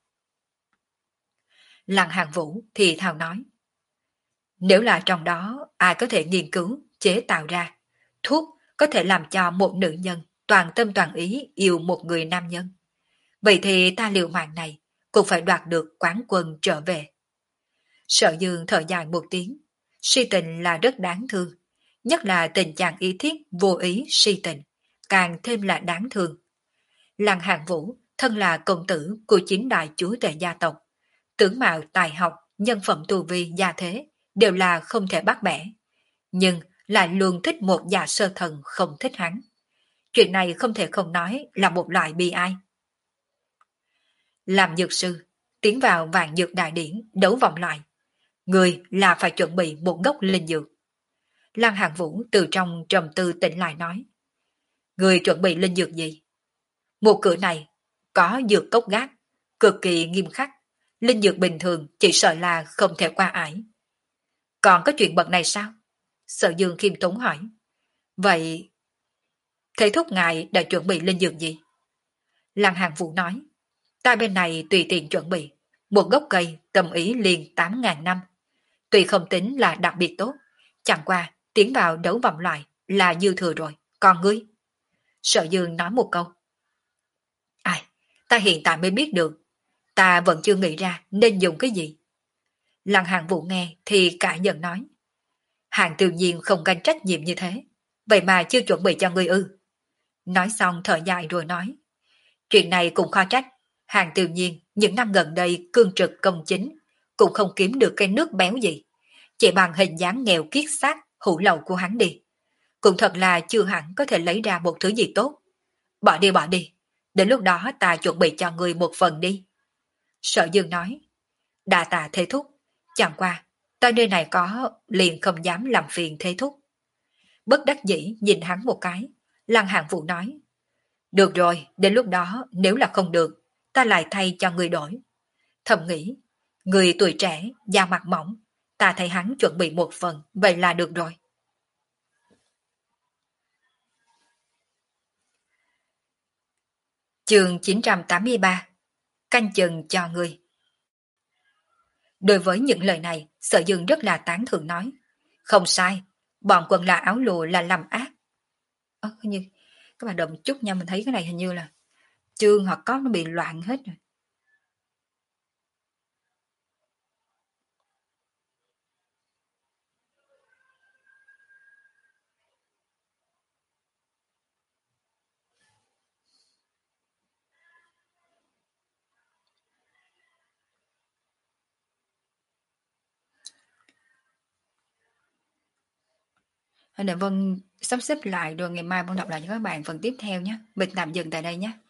Lăng Hàn Vũ thì thào nói. Nếu là trong đó ai có thể nghiên cứu, chế tạo ra thuốc có thể làm cho một nữ nhân toàn tâm toàn ý yêu một người nam nhân, vậy thì ta liều mạng này cũng phải đoạt được quán quân trở về. Sở Dương thở dài một tiếng, si tình là rất đáng thương, nhất là tình trạng ý thiết vô ý si tình, càng thêm là đáng thương. Lăng Hàn Vũ thân là công tử của chính đại chúa tể gia tộc, tướng mạo tài học nhân phẩm tu vi gia thế đều là không thể bắt bẻ, nhưng lại luôn thích một già sơ thần không thích hắn. Chuyện này không thể không nói là một loại bi ai. Làm dược sư, tiến vào vạn dược đại điển đấu vòng loại, người là phải chuẩn bị một gốc linh dược. Lăng Hàn Vũ từ trong trầm tư tỉnh lại nói, người chuẩn bị linh dược gì? Một cửa này có dược cốc gác, cực kỳ nghiêm khắc, linh dược bình thường chỉ sợ là không thể qua ải. Còn có chuyện bậc này sao? Sở Dương khiêm tốn hỏi. Vậy thế thúc ngài đã chuẩn bị linh dược gì? Lăng Hàn Vũ nói, ta bên này tùy tiện chuẩn bị, một gốc cây tâm ý liền tám ngàn năm. Tuy không tính là đặc biệt tốt, chẳng qua tiến vào đấu vòng loại là dư thừa rồi, còn ngươi? Sở Dương nói một câu. Ai, ta hiện tại mới biết được, ta vẫn chưa nghĩ ra nên dùng cái gì. Lăng Hàn Vũ nghe thì cả giận nói, Hàng tự nhiên không gánh trách nhiệm như thế, vậy mà chưa chuẩn bị cho ngươi ư. Nói xong thở dài rồi nói, chuyện này cũng khó trách, Hàng tự nhiên những năm gần đây cương trực công chính, cũng không kiếm được cái nước béo gì, chỉ bằng hình dáng nghèo kiết xác hủ lậu của hắn đi. Cũng thật là chưa hẳn có thể lấy ra một thứ gì tốt. Bỏ đi bỏ đi, đến lúc đó ta chuẩn bị cho ngươi một phần đi. Sở Dương nói, đa tạ thế thúc, chẳng qua, ta nơi này có liền không dám làm phiền thế thúc. Bất đắc dĩ nhìn hắn một cái, Lăng Hàn Vũ nói, được rồi, đến lúc đó nếu là không được, ta lại thay cho người đổi. Thầm nghĩ, người tuổi trẻ, da mặt mỏng, ta thấy hắn chuẩn bị một phần, vậy là được rồi. Chương chín trăm tám mươi ba, canh chừng cho người. Đối với những lời này, Sở Dương rất là tán thưởng nói, không sai, bọn quần là áo lụa là làm ác. Ơ, hình như các bạn đợi một chút nha, mình thấy cái này hình như là chương hoặc có nó bị loạn hết rồi. Để Vân sắp xếp lại rồi ngày mai Vân đọc lại cho các bạn phần tiếp theo nhé. Mình tạm dừng tại đây nhé.